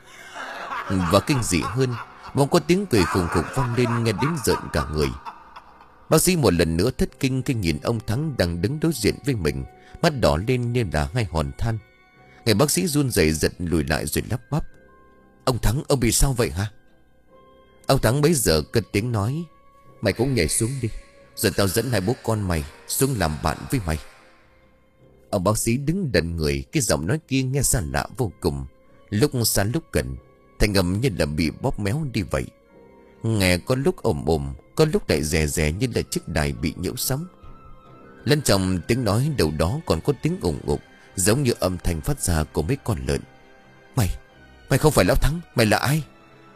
Và kinh dị hơn, bỗng có tiếng cười khùng khục vang lên nghe đến rợn cả người. Bác sĩ một lần nữa thất kinh khi nhìn ông Thắng đang đứng đối diện với mình, mắt đỏ lên như là hai hòn than. Người bác sĩ run rẩy giật lùi lại rồi lắp bắp: ông Thắng, ông bị sao vậy hả? Ông Thắng bấy giờ cất tiếng nói: mày cũng nhảy xuống đi, rồi tao dẫn hai bố con mày xuống làm bạn với mày. Ông bác sĩ đứng đần người, cái giọng nói kia nghe xa lạ vô cùng, lúc xa lúc gần, thành âm như là bị bóp méo đi vậy. Nghe có lúc ồm ồm, có lúc lại rè rè như là chiếc đài bị nhiễu sóng. Lẫn trong tiếng nói đầu đó còn có tiếng ủng ục, giống như âm thanh phát ra của mấy con lợn. Mày, mày không phải lão Thắng, mày là ai?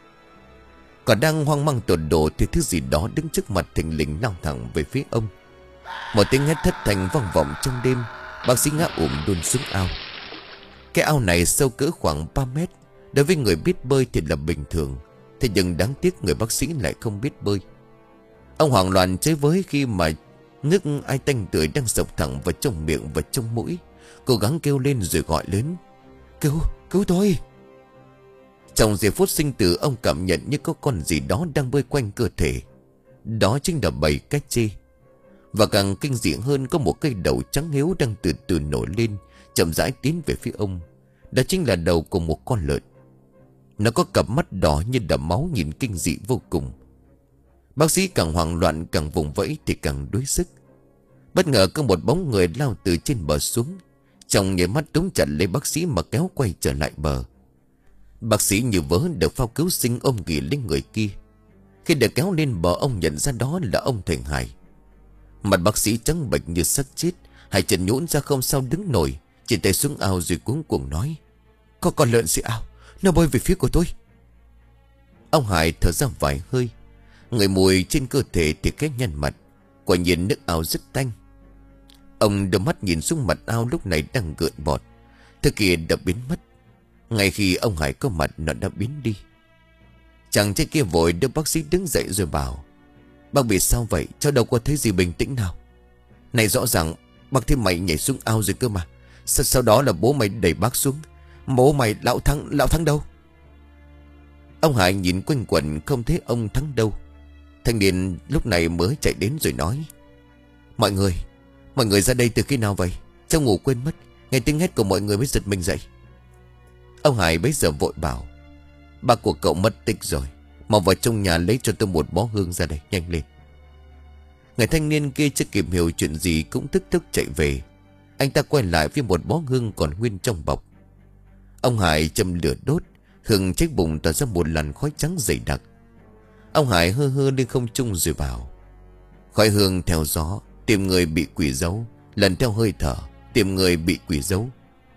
Còn đang hoang mang tột độ thì thứ gì đó đứng trước mặt thình lình lao thẳng về phía ông. Một tiếng hét thất thanh vang vọng trong đêm. Bác sĩ ngã ủm đun xuống ao. Cái ao này sâu cỡ khoảng ba mét. Đối với người biết bơi thì là bình thường, thế nhưng đáng tiếc người bác sĩ lại không biết bơi. Ông hoảng loạn chới với khi mà Nước ai tanh tưởi đang sộc thẳng vào trong miệng và trong mũi. Cố gắng kêu lên rồi gọi lớn: Cứu, cứu tôi. Trong giây phút sinh tử, ông cảm nhận như có con gì đó đang bơi quanh cơ thể. Đó chính là bầy cá chê. Và càng kinh dị hơn, có một cây đầu trắng hiếu đang từ từ nổi lên, chậm rãi tiến về phía ông. Đó chính là đầu của một con lợn. Nó có cặp mắt đỏ như đẫm máu, nhìn kinh dị vô cùng. Bác sĩ càng hoảng loạn, càng vùng vẫy thì càng đuối sức. Bất ngờ có một bóng người lao từ trên bờ xuống. Trong nháy mắt túm chặt lấy bác sĩ mà kéo quay trở lại bờ. Bác sĩ như vớ được phao cứu sinh ôm ghì lên người kia. Khi được kéo lên bờ, ông nhận ra đó là ông Thành Hải. Mặt bác sĩ trắng bệch như xác chết, hai chân nhũn ra không sao đứng nổi, chỉ tay xuống ao rồi cuống cuồng nói: Có con lợn dưới ao, nó bơi về phía của tôi. Ông Hải thở ra vài hơi. Người mùi trên cơ thể thì cái nhăn mặt. Quả nhiên nước ao rất tanh. Ông đưa mắt nhìn xuống mặt ao lúc này đang gợn bọt. Thứ kia đã biến mất. Ngay khi ông Hải có mặt, nó đã biến đi. Chàng trai kia vội đưa bác sĩ đứng dậy rồi bảo: Bác bị sao vậy? Cháu đâu có thấy gì bình tĩnh nào. Này rõ ràng bác thấy mày nhảy xuống ao rồi cơ mà. Sau, sau đó là bố mày đẩy bác xuống. Bố mày lão Thắng, lão Thắng đâu? Ông Hải nhìn quanh quẩn không thấy ông Thắng đâu. Thanh niên lúc này mới chạy đến rồi nói: Mọi người, mọi người ra đây từ khi nào vậy? Cháu ngủ quên mất, nghe tiếng hét của mọi người mới giật mình dậy. Ông Hải bấy giờ vội bảo: Ba của cậu mất tích rồi, mau vào trong nhà lấy cho tôi một bó hương ra đây, nhanh lên. Người thanh niên kia chưa kịp hiểu chuyện gì cũng tức tức chạy về. Anh ta quay lại với một bó hương còn nguyên trong bọc. Ông Hải châm lửa đốt, hương cháy bùng tỏa ra một làn khói trắng dày đặc. Ông Hải hơ hơ lên không trung rồi bảo: Khói hương theo gió, tìm người bị quỷ giấu. Lần theo hơi thở, tìm người bị quỷ giấu.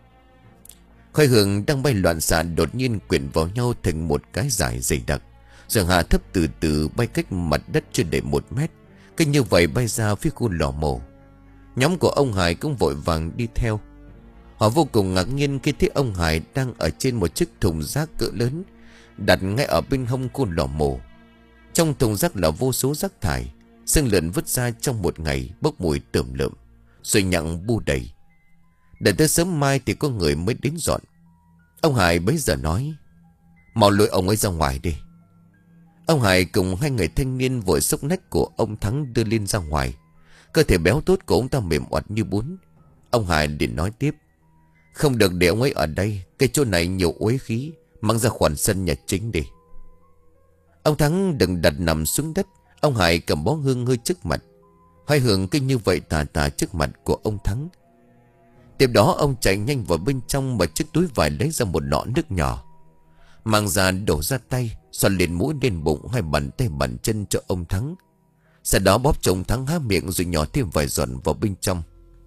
Khói hương đang bay loạn xạ đột nhiên quyện vào nhau thành một cái dải dày đặc, rồi hạ thấp từ từ bay cách mặt đất chưa đầy một mét. Cứ như vậy bay ra phía khu lò mổ. Nhóm của ông Hải cũng vội vàng đi theo. Họ vô cùng ngạc nhiên khi thấy ông Hải đang ở trên một chiếc thùng rác cỡ lớn, đặt ngay ở bên hông khu lò mổ. Trong thùng rác là vô số rác thải, xương lợn vứt ra trong một ngày bốc mùi tởm lợm, rồi nhặng bu đầy. Đợi tới sớm mai thì có người mới đến dọn. Ông Hải bấy giờ nói: Mau lôi ông ấy ra ngoài đi. Ông Hải cùng hai người thanh niên vội xốc nách của ông Thắng đưa lên ra ngoài. Cơ thể béo tốt của ông ta mềm oặt như bún. Ông Hải liền nói tiếp: Không được để ông ấy ở đây, cái chỗ này nhiều uế khí, mang ra khoản sân nhà chính đi. Ông Thắng đừng đặt nằm xuống đất. Ông Hải cầm bó hương hơi trước mặt. Hai hương kinh như vậy tà tà trước mặt của ông Thắng. Tiếp đó ông chạy nhanh vào bên trong mà chiếc túi vải lấy ra một lọ nước nhỏ, mang ra đổ ra tay, xoa lên mũi lên bụng, hai bàn tay bàn chân cho ông Thắng. Sau đó bóp cho ông Thắng há miệng rồi nhỏ thêm vài giọt vào bên trong.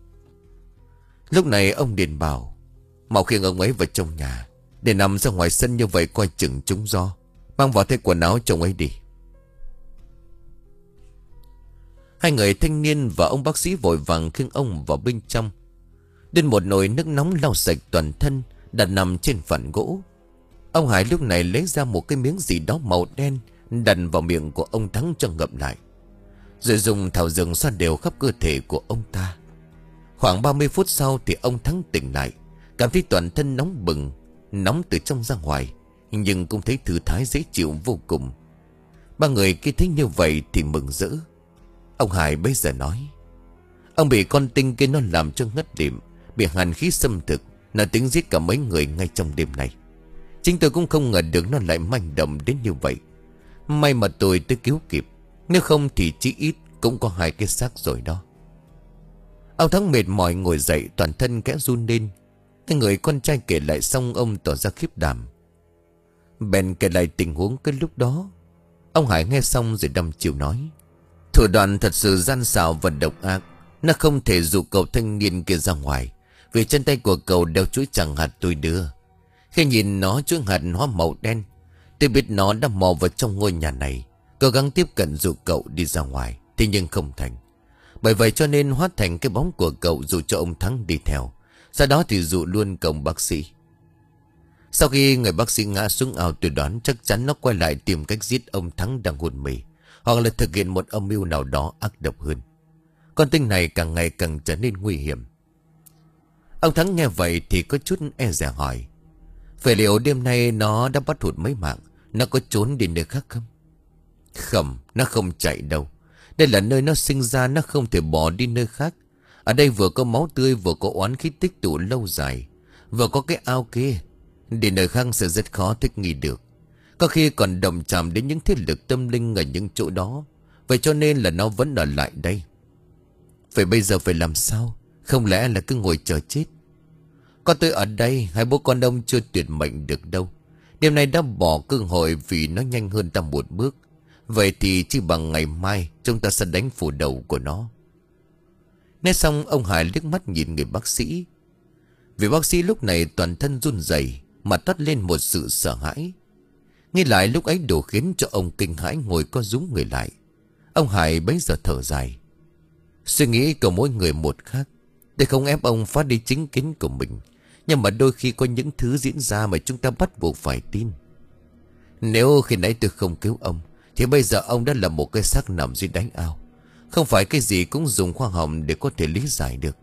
Lúc này ông Điền bảo: Mau khiêng ông ấy vào trong nhà, để nằm ra ngoài sân như vậy coi chừng trúng gió. Mang vào thay quần áo cho ông ấy đi. Hai người thanh niên và ông bác sĩ vội vàng khiêng ông vào bên trong. Đến một nồi nước nóng lau sạch toàn thân, đặt nằm trên phản gỗ. Ông Hải lúc này lấy ra một cái miếng gì đó màu đen, đặt vào miệng của ông Thắng cho ngậm lại, rồi dùng thảo dược xoa đều khắp cơ thể của ông ta. Khoảng ba mươi phút sau thì ông Thắng tỉnh lại, cảm thấy toàn thân nóng bừng, nóng từ trong ra ngoài, nhưng cũng thấy thư thái dễ chịu vô cùng. Ba người kia thấy như vậy thì mừng rỡ. Ông Hải bây giờ nói: Ông bị con tinh kia nó làm cho ngất điểm, bị hàn khí xâm thực, nó tính giết cả mấy người ngay trong đêm này. Chính tôi cũng không ngờ được nó lại manh động đến như vậy. May mà tôi tới cứu kịp, nếu không thì chí ít cũng có hai cái xác rồi đó. Ông Thắng mệt mỏi ngồi dậy, toàn thân kẽ run lên. Cái người con trai kể lại xong, ông tỏ ra khiếp đảm. Bèn kể lại tình huống cái lúc đó. Ông Hải nghe xong rồi đăm chiêu nói: Thủ đoạn thật sự gian xảo và độc ác. Nó không thể dụ cậu thanh niên kia ra ngoài, vì trên tay của cậu đeo chuỗi chẳng hạt tôi đưa. Khi nhìn nó chuỗi hạt hóa màu đen, tôi biết nó đã mò vào trong ngôi nhà này, cố gắng tiếp cận dụ cậu đi ra ngoài, thế nhưng không thành. Bởi vậy cho nên hóa thành cái bóng của cậu dụ cho ông Thắng đi theo. Sau đó thì dụ luôn cậu bác sĩ. Sau khi người bác sĩ ngã xuống ao, tôi đoán chắc chắn nó quay lại tìm cách giết ông Thắng đang hôn mê, hoặc là thực hiện một âm mưu nào đó ác độc hơn. Con tinh này càng ngày càng trở nên nguy hiểm. Ông Thắng nghe vậy thì có chút e dè hỏi: vậy liệu đêm nay nó đã bắt hụt mấy mạng? Nó có trốn đi nơi khác không? Không, nó không chạy đâu. Đây là nơi nó sinh ra, nó không thể bỏ đi nơi khác. Ở đây vừa có máu tươi, vừa có oán khí tích tụ lâu dài, vừa có cái ao kia. Đi nơi khác sẽ rất khó thích nghi được. Có khi còn động chạm đến những thế lực tâm linh ở những chỗ đó. Vậy cho nên là nó vẫn ở lại đây. Vậy bây giờ phải làm sao? Không lẽ là cứ ngồi chờ chết? Có tôi ở đây, hai bố con ông chưa tuyệt mệnh được đâu. Đêm nay đã bỏ cơ hội vì nó nhanh hơn ta một bước. Vậy thì chỉ bằng ngày mai chúng ta sẽ đánh phủ đầu của nó. Nói xong ông Hải liếc mắt nhìn người bác sĩ. Vì bác sĩ lúc này toàn thân run rẩy, mà toát lên một sự sợ hãi. Nghĩ lại lúc ấy đủ khiến cho ông kinh hãi ngồi co rúm người lại. Ông Hải bấy giờ thở dài. Suy nghĩ của mỗi người một khác. Để không ép ông phát đi chính kiến của mình, nhưng mà đôi khi có những thứ diễn ra mà chúng ta bắt buộc phải tin. Nếu khi nãy tôi không cứu ông, thì bây giờ ông đã là một cái xác nằm dưới đáy ao. Không phải cái gì cũng dùng khoa học để có thể lý giải được.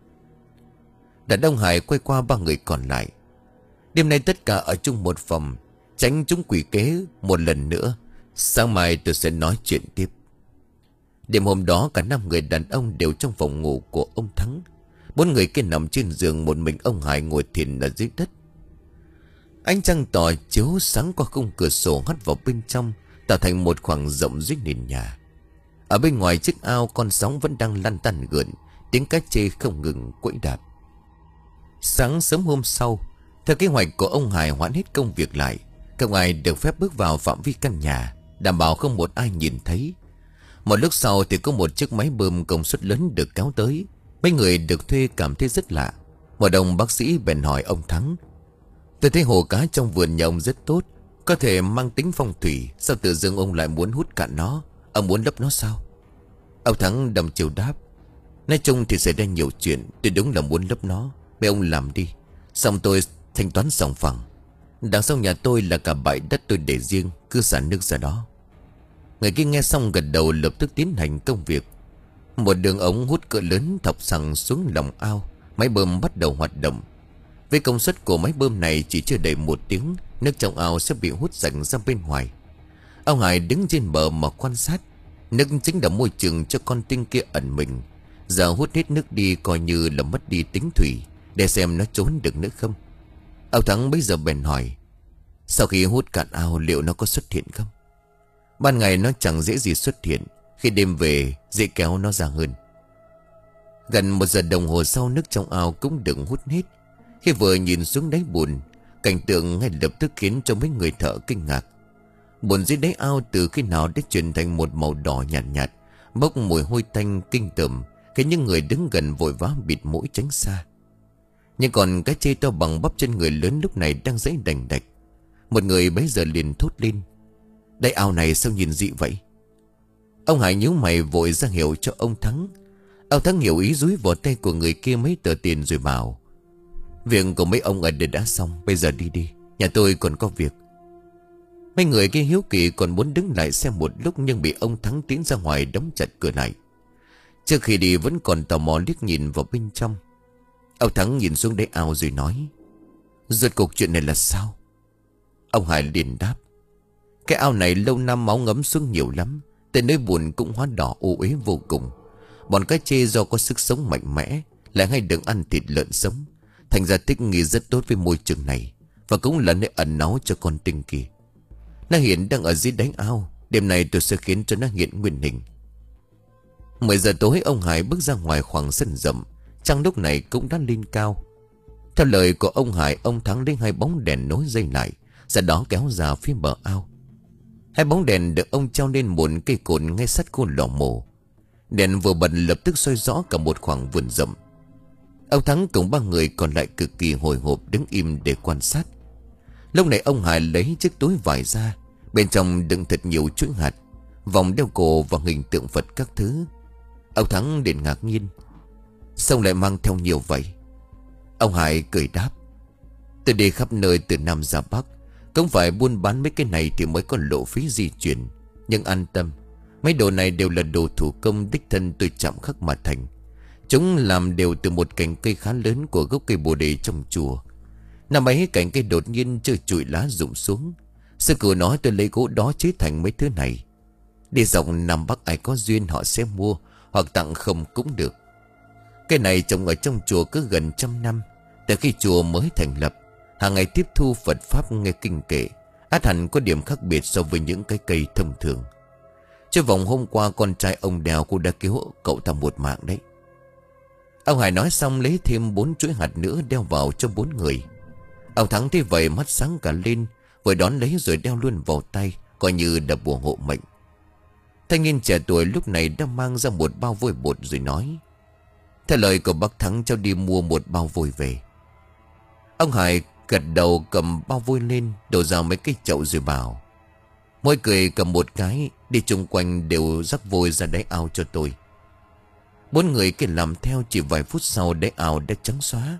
Đàn ông Hải quay qua ba người còn lại. Đêm nay tất cả ở chung một phòng, tránh chúng quỷ kế một lần nữa. Sáng mai tôi sẽ nói chuyện tiếp. Đêm hôm đó cả năm người đàn ông đều trong phòng ngủ của ông Thắng. Bốn người kia nằm trên giường, một mình ông Hải ngồi thiền ở dưới đất. Ánh trăng tỏ chiếu sáng qua khung cửa sổ hắt vào bên trong, tạo thành một khoảng rộng dưới nền nhà. Ở bên ngoài chiếc ao, con sóng vẫn đang lăn tăn gợn, tiếng cá chê không ngừng quẫy đạp. Sáng sớm hôm sau, theo kế hoạch của ông Hải hoãn hết công việc lại. Không ai được phép bước vào phạm vi căn nhà, đảm bảo không một ai nhìn thấy. Một lúc sau thì có một chiếc máy bơm công suất lớn được kéo tới. Mấy người được thuê cảm thấy rất lạ. Một ông bác sĩ bèn hỏi ông Thắng: tôi thấy hồ cá trong vườn nhà ông rất tốt, có thể mang tính phong thủy. Sao tự dưng ông lại muốn hút cạn nó? Ông muốn lấp nó sao? Ông Thắng đầm chiều đáp: nói chung thì xảy ra nhiều chuyện, tôi đúng là muốn lấp nó. Mấy ông làm đi, xong tôi thanh toán sòng phẳng. Đằng sau nhà tôi là cả bãi đất tôi để riêng, cứ xả nước ra đó. Người kia nghe xong gật đầu, lập tức tiến hành công việc. Một đường ống hút cỡ lớn thọc sẵn xuống lòng ao. Máy bơm bắt đầu hoạt động. Với công suất của máy bơm này, chỉ chưa đầy một tiếng, nước trong ao sẽ bị hút sạch ra bên ngoài. Ông Hải đứng trên bờ mà quan sát. Nước chính là môi trường cho con tinh kia ẩn mình. Giờ hút hết nước đi coi như là mất đi tính thủy, để xem nó trốn được nữa không. Ông Thắng bây giờ bèn hỏi: sau khi hút cạn ao liệu nó có xuất hiện không? Ban ngày nó chẳng dễ gì xuất hiện, khi đêm về dễ kéo nó ra hơn. Gần một giờ đồng hồ sau, nước trong ao cũng đừng hút hết. Khi vừa nhìn xuống đáy bùn, cảnh tượng ngay lập tức khiến cho mấy người thợ kinh ngạc. Bùn dưới đáy ao từ khi nào đã chuyển thành một màu đỏ nhạt nhạt, nhạt, bốc mùi hôi tanh kinh tởm, khiến những người đứng gần vội vã bịt mũi tránh xa. Nhưng còn cái chê to bằng bắp chân người lớn lúc này đang dãy đành đạch. Một người bấy giờ liền thốt lên: đáy ao này sao nhìn dị vậy? Ông Hải nhíu mày vội ra hiệu cho ông Thắng. Ông Thắng hiểu ý, dúi vào tay của người kia mấy tờ tiền rồi bảo: việc của mấy ông ở đây đã xong, bây giờ đi đi, nhà tôi còn có việc. Mấy người kia hiếu kỳ còn muốn đứng lại xem một lúc, nhưng bị ông Thắng tiến ra ngoài đóng chặt cửa lại. Trước khi đi vẫn còn tò mò liếc nhìn vào bên trong. Ông Thắng nhìn xuống đáy ao rồi nói: rốt cuộc chuyện này là sao? Ông Hải liền đáp: cái ao này lâu năm máu ngấm xuống nhiều lắm, tên nơi bùn cũng hóa đỏ u uế vô cùng. Bọn cá chê do có sức sống mạnh mẽ, lại hay được ăn thịt lợn sống, thành ra thích nghi rất tốt với môi trường này, và cũng là nơi ẩn náu cho con tinh kia. Nó hiện đang ở dưới đáy ao. Đêm nay tôi sẽ khiến cho nó hiện nguyên hình. Mười giờ tối, ông Hải bước ra ngoài khoảng sân rộng. Trăng lúc này cũng đã lên cao. Theo lời của ông Hải, ông Thắng lấy hai bóng đèn nối dây lại, sau đó kéo ra phía bờ ao. Hai bóng đèn được ông treo lên một cây cột ngay sát khu lò mổ. Đèn vừa bật lập tức soi rõ cả một khoảng vườn rộng. Ông Thắng cùng ba người còn lại cực kỳ hồi hộp đứng im để quan sát. Lúc này ông Hải lấy chiếc túi vải ra, bên trong đựng thật nhiều chuỗi hạt, vòng đeo cổ và hình tượng Phật các thứ. Ông Thắng liền ngạc nhiên: sao lại mang theo nhiều vậy? Ông Hải cười đáp: tôi đi khắp nơi từ Nam ra Bắc, không phải buôn bán mấy cái này thì mới có lộ phí di chuyển. Nhưng an tâm, mấy đồ này đều là đồ thủ công đích thân tôi chạm khắc mà thành, Chúng làm đều từ một cành cây khá lớn của gốc cây bồ đề trong chùa. Năm ấy cành cây đột nhiên trơ trụi lá rụng xuống. Sư cụ nói tôi lấy gỗ đó chế thành mấy thứ này. Đi dọc Nam Bắc ai có duyên họ sẽ mua, hoặc tặng không cũng được. Cây này trồng ở trong chùa cứ gần trăm năm. Từ khi chùa mới thành lập, hàng ngày tiếp thu Phật Pháp nghe kinh kệ, ắt hẳn có điểm khác biệt so với những cái cây thông thường. Trong vòng hôm qua con trai ông Đèo cô đã cứu cậu ta một mạng đấy. Ông Hải nói xong lấy thêm bốn chuỗi hạt nữa đeo vào cho bốn người. Ông Thắng thấy vậy mắt sáng cả lên, vội đón lấy rồi đeo luôn vào tay, coi như là bùa hộ mệnh. Thanh niên trẻ tuổi lúc này đã mang ra một bao vôi bột rồi nói: theo lời của bác Thắng, cháu đi mua một bao vôi về. Ông Hải gật đầu cầm bao vôi lên, đổ ra mấy cái chậu rồi bảo: mỗi người cầm một cái, đi chung quanh đều rắc vôi ra đáy ao cho tôi. Bốn người kia làm theo, chỉ vài phút sau đáy ao đã trắng xóa.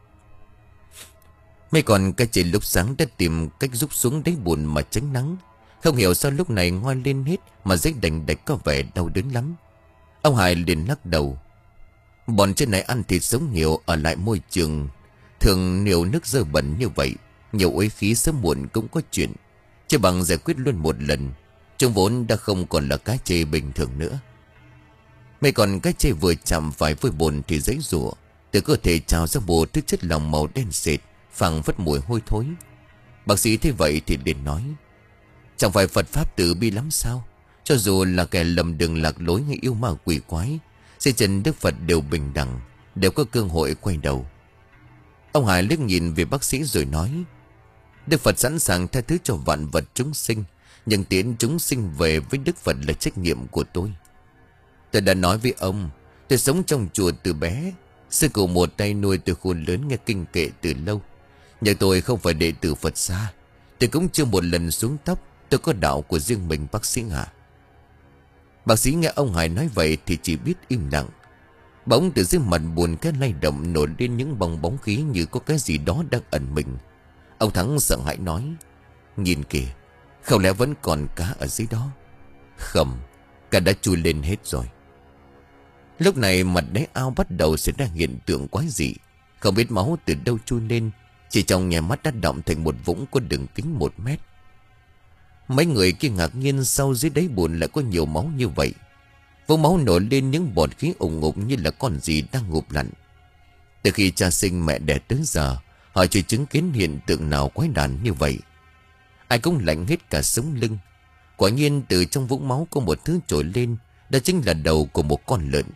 Mấy con cá trên lúc sáng đã tìm cách rút xuống đáy bùn mà tránh nắng. Không hiểu sao lúc này ngoi lên hết mà giấy đành đạch có vẻ đau đớn lắm. Ông Hải liền lắc đầu: bọn trên này ăn thịt sống nhiều, ở lại môi trường thường nhiều nước dơ bẩn như vậy, nhiều uế khí sớm muộn cũng có chuyện. Chứ bằng giải quyết luôn một lần. Chúng vốn đã không còn là cá chê bình thường nữa. Mấy con cá chê vừa chạm phải vôi bùn thì giấy rủa, từ cơ thể trào ra bộ thứ chất lỏng màu đen sệt, phảng phất mùi hôi thối. Bác sĩ thấy vậy thì liền nói: chẳng phải Phật Pháp từ bi lắm sao? Cho dù là kẻ lầm đường lạc lối hay yêu ma quỷ quái, dưới chân Đức Phật đều bình đẳng, đều có cơ hội quay đầu. Ông Hải liếc nhìn về bác sĩ rồi nói: Đức Phật sẵn sàng tha thứ cho vạn vật chúng sinh, nhưng tiến chúng sinh về với Đức Phật là trách nhiệm của tôi. Tôi đã nói với ông, tôi sống trong chùa từ bé. Sư cụ một tay nuôi tôi khôn lớn nghe kinh kệ từ lâu. Nhưng tôi không phải đệ tử Phật xa. Tôi cũng chưa một lần xuống tóc. Tôi có đạo của riêng mình bác sĩ ạ. Bác sĩ nghe ông Hải nói vậy thì chỉ biết im lặng. Bỗng từ dưới mặt buồn cái lay động nổi lên những bong bóng khí, như có cái gì đó đang ẩn mình. Ông Thắng sợ hãi nói: nhìn kìa, không lẽ vẫn còn cá ở dưới đó? Không, cá đã chui lên hết rồi. Lúc này mặt đáy ao bắt đầu xảy ra hiện tượng quái dị. Không biết máu từ đâu chui lên, chỉ trong nhà mắt đã đọng thành một vũng có đường kính một mét. Mấy người kia ngạc nhiên sau dưới đáy bùn lại có nhiều máu như vậy. Vũng máu nổi lên những bọt khí ủng ngục như là con gì đang ngụp lặn. Từ khi cha sinh mẹ đẻ tới giờ, họ chưa chứng kiến hiện tượng nào quái đản như vậy. Ai cũng lạnh hết cả sống lưng. Quả nhiên từ trong vũng máu có một thứ trồi lên, đó chính là đầu của một con lợn.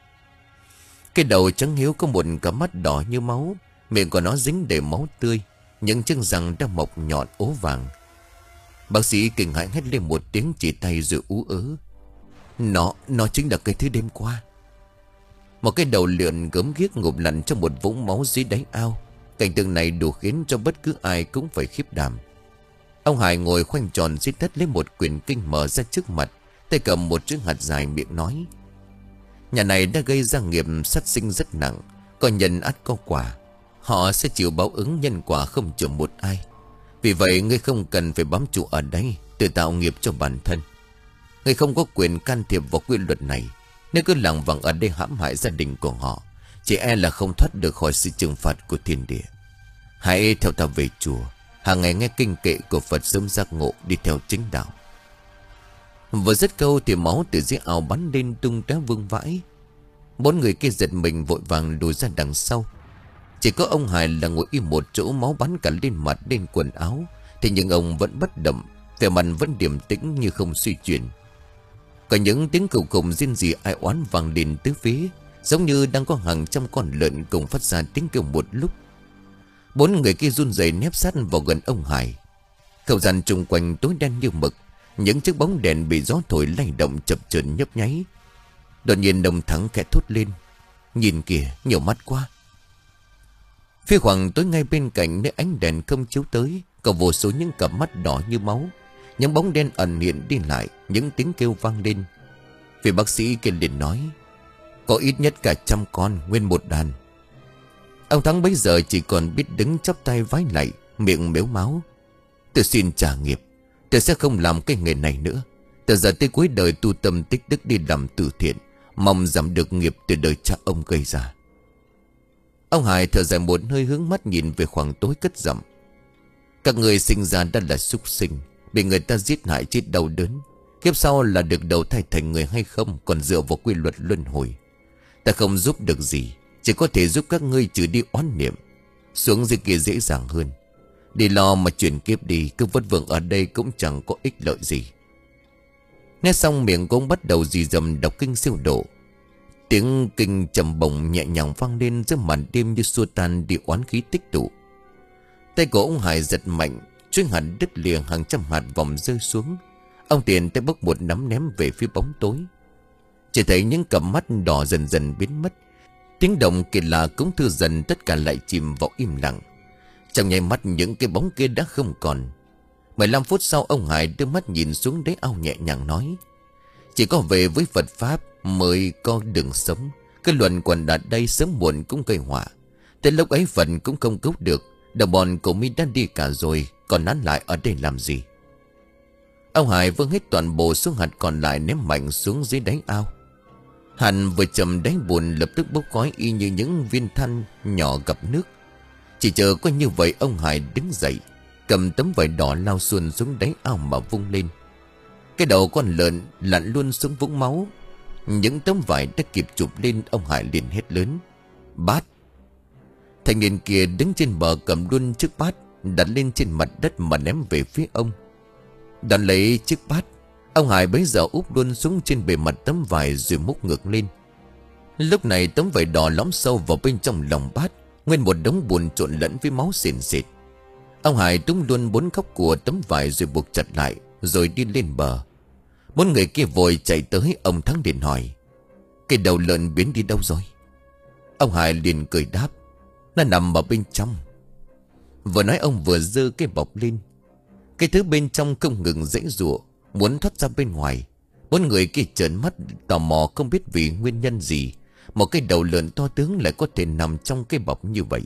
Cái đầu trắng hiếu có một cả mắt đỏ như máu, miệng của nó dính đầy máu tươi, những chân răng đã mọc nhọn ố vàng. Bác sĩ kinh hãi hét lên một tiếng chỉ tay rồi ú ớ: Nó, nó chính là cái thứ đêm qua. Một cái đầu lợn gớm ghiếc ngụp lặn trong một vũng máu dưới đáy ao. Cảnh tượng này đủ khiến cho bất cứ ai cũng phải khiếp đảm. Ông Hải ngồi khoanh tròn dưới đất lấy một quyển kinh mở ra trước mặt, tay cầm một chiếc hạt dài, miệng nói: nhà này đã gây ra nghiệp sát sinh rất nặng, có nhân ắt có quả. Họ sẽ chịu báo ứng nhân quả không chừa một ai. Vì vậy ngươi không cần phải bám trụ ở đây tự tạo nghiệp cho bản thân. Ngươi không có quyền can thiệp vào quy luật này. Nếu cứ lẳng vẳng ở đây hãm hại gia đình của họ, chỉ e là không thoát được khỏi sự trừng phạt của thiên địa. Hãy theo ta về chùa, hàng ngày nghe kinh kệ của Phật sớm giác ngộ, đi theo chính đạo. Vừa dứt câu thì máu từ dưới ao bắn lên tung tóe vương vãi. Bốn người kia giật mình vội vàng lùi ra đằng sau. Chỉ có ông Hải là ngồi im một chỗ, máu bắn cả lên mặt lên quần áo. Thế nhưng ông vẫn bất động, vẻ mặt vẫn điềm tĩnh như không suy chuyển. Có những tiếng cầu khủng rên rỉ ai oán vang lên tứ phía, giống như đang có hàng trăm con lợn cùng phát ra tiếng kêu một lúc. Bốn người kia run rẩy nép sát vào gần ông Hải. Không gian chung quanh tối đen như mực, những chiếc bóng đèn bị gió thổi lay động chập chờn nhấp nháy. Đột nhiên ông Thắng khẽ thốt lên: nhìn kìa, nhiều mắt quá. Phía khoảng tối ngay bên cạnh, nơi ánh đèn không chiếu tới, có vô số những cặp mắt đỏ như máu. Những bóng đen ẩn hiện đi lại, những tiếng kêu vang lên. Vị bác sĩ kia liền nói: có ít nhất cả trăm con, nguyên một đàn. Ông Thắng bấy giờ chỉ còn biết đứng chắp tay vái lạy, miệng mếu máu: tôi xin trả nghiệp, tôi sẽ không làm cái nghề này nữa. Từ giờ tới cuối đời tu tâm tích đức đi làm từ thiện, mong giảm được nghiệp từ đời cha ông gây ra. Ông Hải thở dài một hơi, hướng mắt nhìn về khoảng tối cất giọng: Các người sinh ra đã là súc sinh, bị người ta giết hại chết đau đớn. Kiếp sau là được đầu thai thành người hay không còn dựa vào quy luật luân hồi. Ta không giúp được gì, chỉ có thể giúp các ngươi trừ đi oán niệm. Xuống dưới kia dễ dàng hơn. Đi lo mà chuyển kiếp đi, cứ vất vưởng ở đây cũng chẳng có ích lợi gì. Nghe xong miệng cũng bắt đầu rì rầm đọc kinh siêu độ. Tiếng kinh trầm bổng nhẹ nhàng vang lên giữa màn đêm như xua tan đi oán khí tích tụ. Tay của ông Hải giật mạnh, chuyến hạt đứt lìa hàng trăm hạt vòng rơi xuống. Ông Tiền tay bốc một nắm ném về phía bóng tối. Chỉ thấy những cặp mắt đỏ dần dần biến mất. Tiếng động kỳ lạ cũng thư dần, tất cả lại chìm vào im lặng. Trong nháy mắt những cái bóng kia đã không còn. mười lăm phút sau ông Hải đưa mắt nhìn xuống đáy ao nhẹ nhàng nói: Chỉ có về với Phật Pháp mới có đường sống. Cái luận quẩn ở đây sớm muộn cũng gây họa. Tới lúc ấy Phật cũng không cứu được. Đồng bọn của mi đã đi cả rồi, còn nán lại ở đây làm gì? Ông Hải vương hết toàn bộ số hạt còn lại ném mạnh xuống dưới đáy ao. Hạt vừa chầm đáy bùn lập tức bốc khói y như những viên than nhỏ gặp nước. Chỉ chờ có như vậy ông Hải đứng dậy, cầm tấm vải đỏ lao xuôn xuống đáy ao mà vung lên. Cái đầu con lợn lặn luôn xuống vũng máu. Những tấm vải đã kịp chụp lên, ông Hải liền hét lớn: Bát! Thanh niên kia đứng trên bờ cầm luôn chiếc bát, đặt lên trên mặt đất mà ném về phía ông. Đón lấy chiếc bát, ông Hải bấy giờ úp luôn xuống trên bề mặt tấm vải rồi múc ngược lên. Lúc này tấm vải đỏ lõm sâu vào bên trong lòng bát, nguyên một đống bùn trộn lẫn với máu sền sệt. Ông Hải túm luôn bốn góc của tấm vải rồi buộc chặt lại, rồi đi lên bờ. Bốn người kia vội chạy tới, ông Thắng liền hỏi: Cái đầu lợn biến đi đâu rồi? Ông Hải liền cười đáp: Nó nằm ở bên trong. Vừa nói ông vừa giơ cái bọc lên. Cái thứ bên trong không ngừng giãy giụa, muốn thoát ra bên ngoài. Bốn người kia trợn mắt tò mò, không biết vì nguyên nhân gì một cái đầu lợn to tướng lại có thể nằm trong cái bọc như vậy.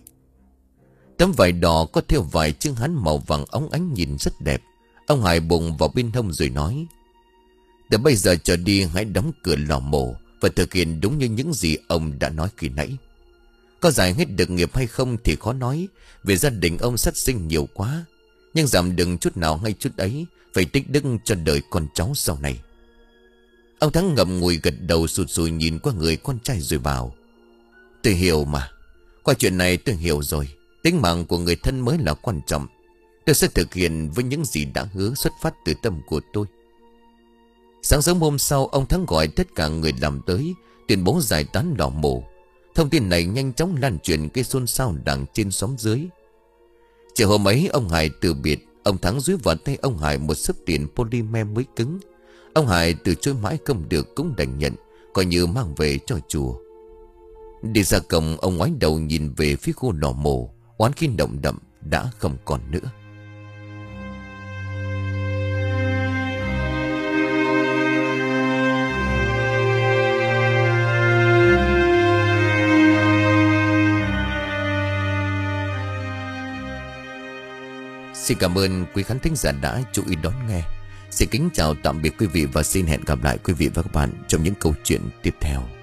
Tấm vải đỏ có thêu vài chữ Hán màu vàng óng ánh nhìn rất đẹp. Ông Hải bùng vào bên hông rồi nói: Từ bây giờ trở đi hãy đóng cửa lò mổ và thực hiện đúng như những gì ông đã nói khi nãy. Có giải hết được nghiệp hay không thì khó nói, vì gia đình ông sát sinh nhiều quá. Nhưng giảm đừng chút nào hay chút ấy, phải tích đức cho đời con cháu sau này. Ông Thắng ngậm ngùi gật đầu, sụt sùi nhìn qua người con trai rồi bảo: Tôi hiểu mà. Qua chuyện này tôi hiểu rồi. Tính mạng của người thân mới là quan trọng. Tôi sẽ thực hiện với những gì đã hứa, xuất phát từ tâm của tôi. Sáng sớm hôm sau, ông Thắng gọi tất cả người làm tới, tuyên bố giải tán lò mổ. Thông tin này nhanh chóng lan truyền, gây xôn xao đằng trên xóm dưới. Chiều hôm ấy ông Hải từ biệt. Ông Thắng dúi vào tay ông Hải một xấp tiền polymer mới cứng. Ông Hải từ chối mãi không được, cũng đành nhận, coi như mang về cho chùa. Đi ra cổng, ông ngoái đầu nhìn về phía khu lò mổ. Oán khí đậm đậm đã không còn nữa. Xin cảm ơn quý khán thính giả đã chú ý đón nghe. Xin kính chào tạm biệt quý vị và xin hẹn gặp lại quý vị và các bạn trong những câu chuyện tiếp theo.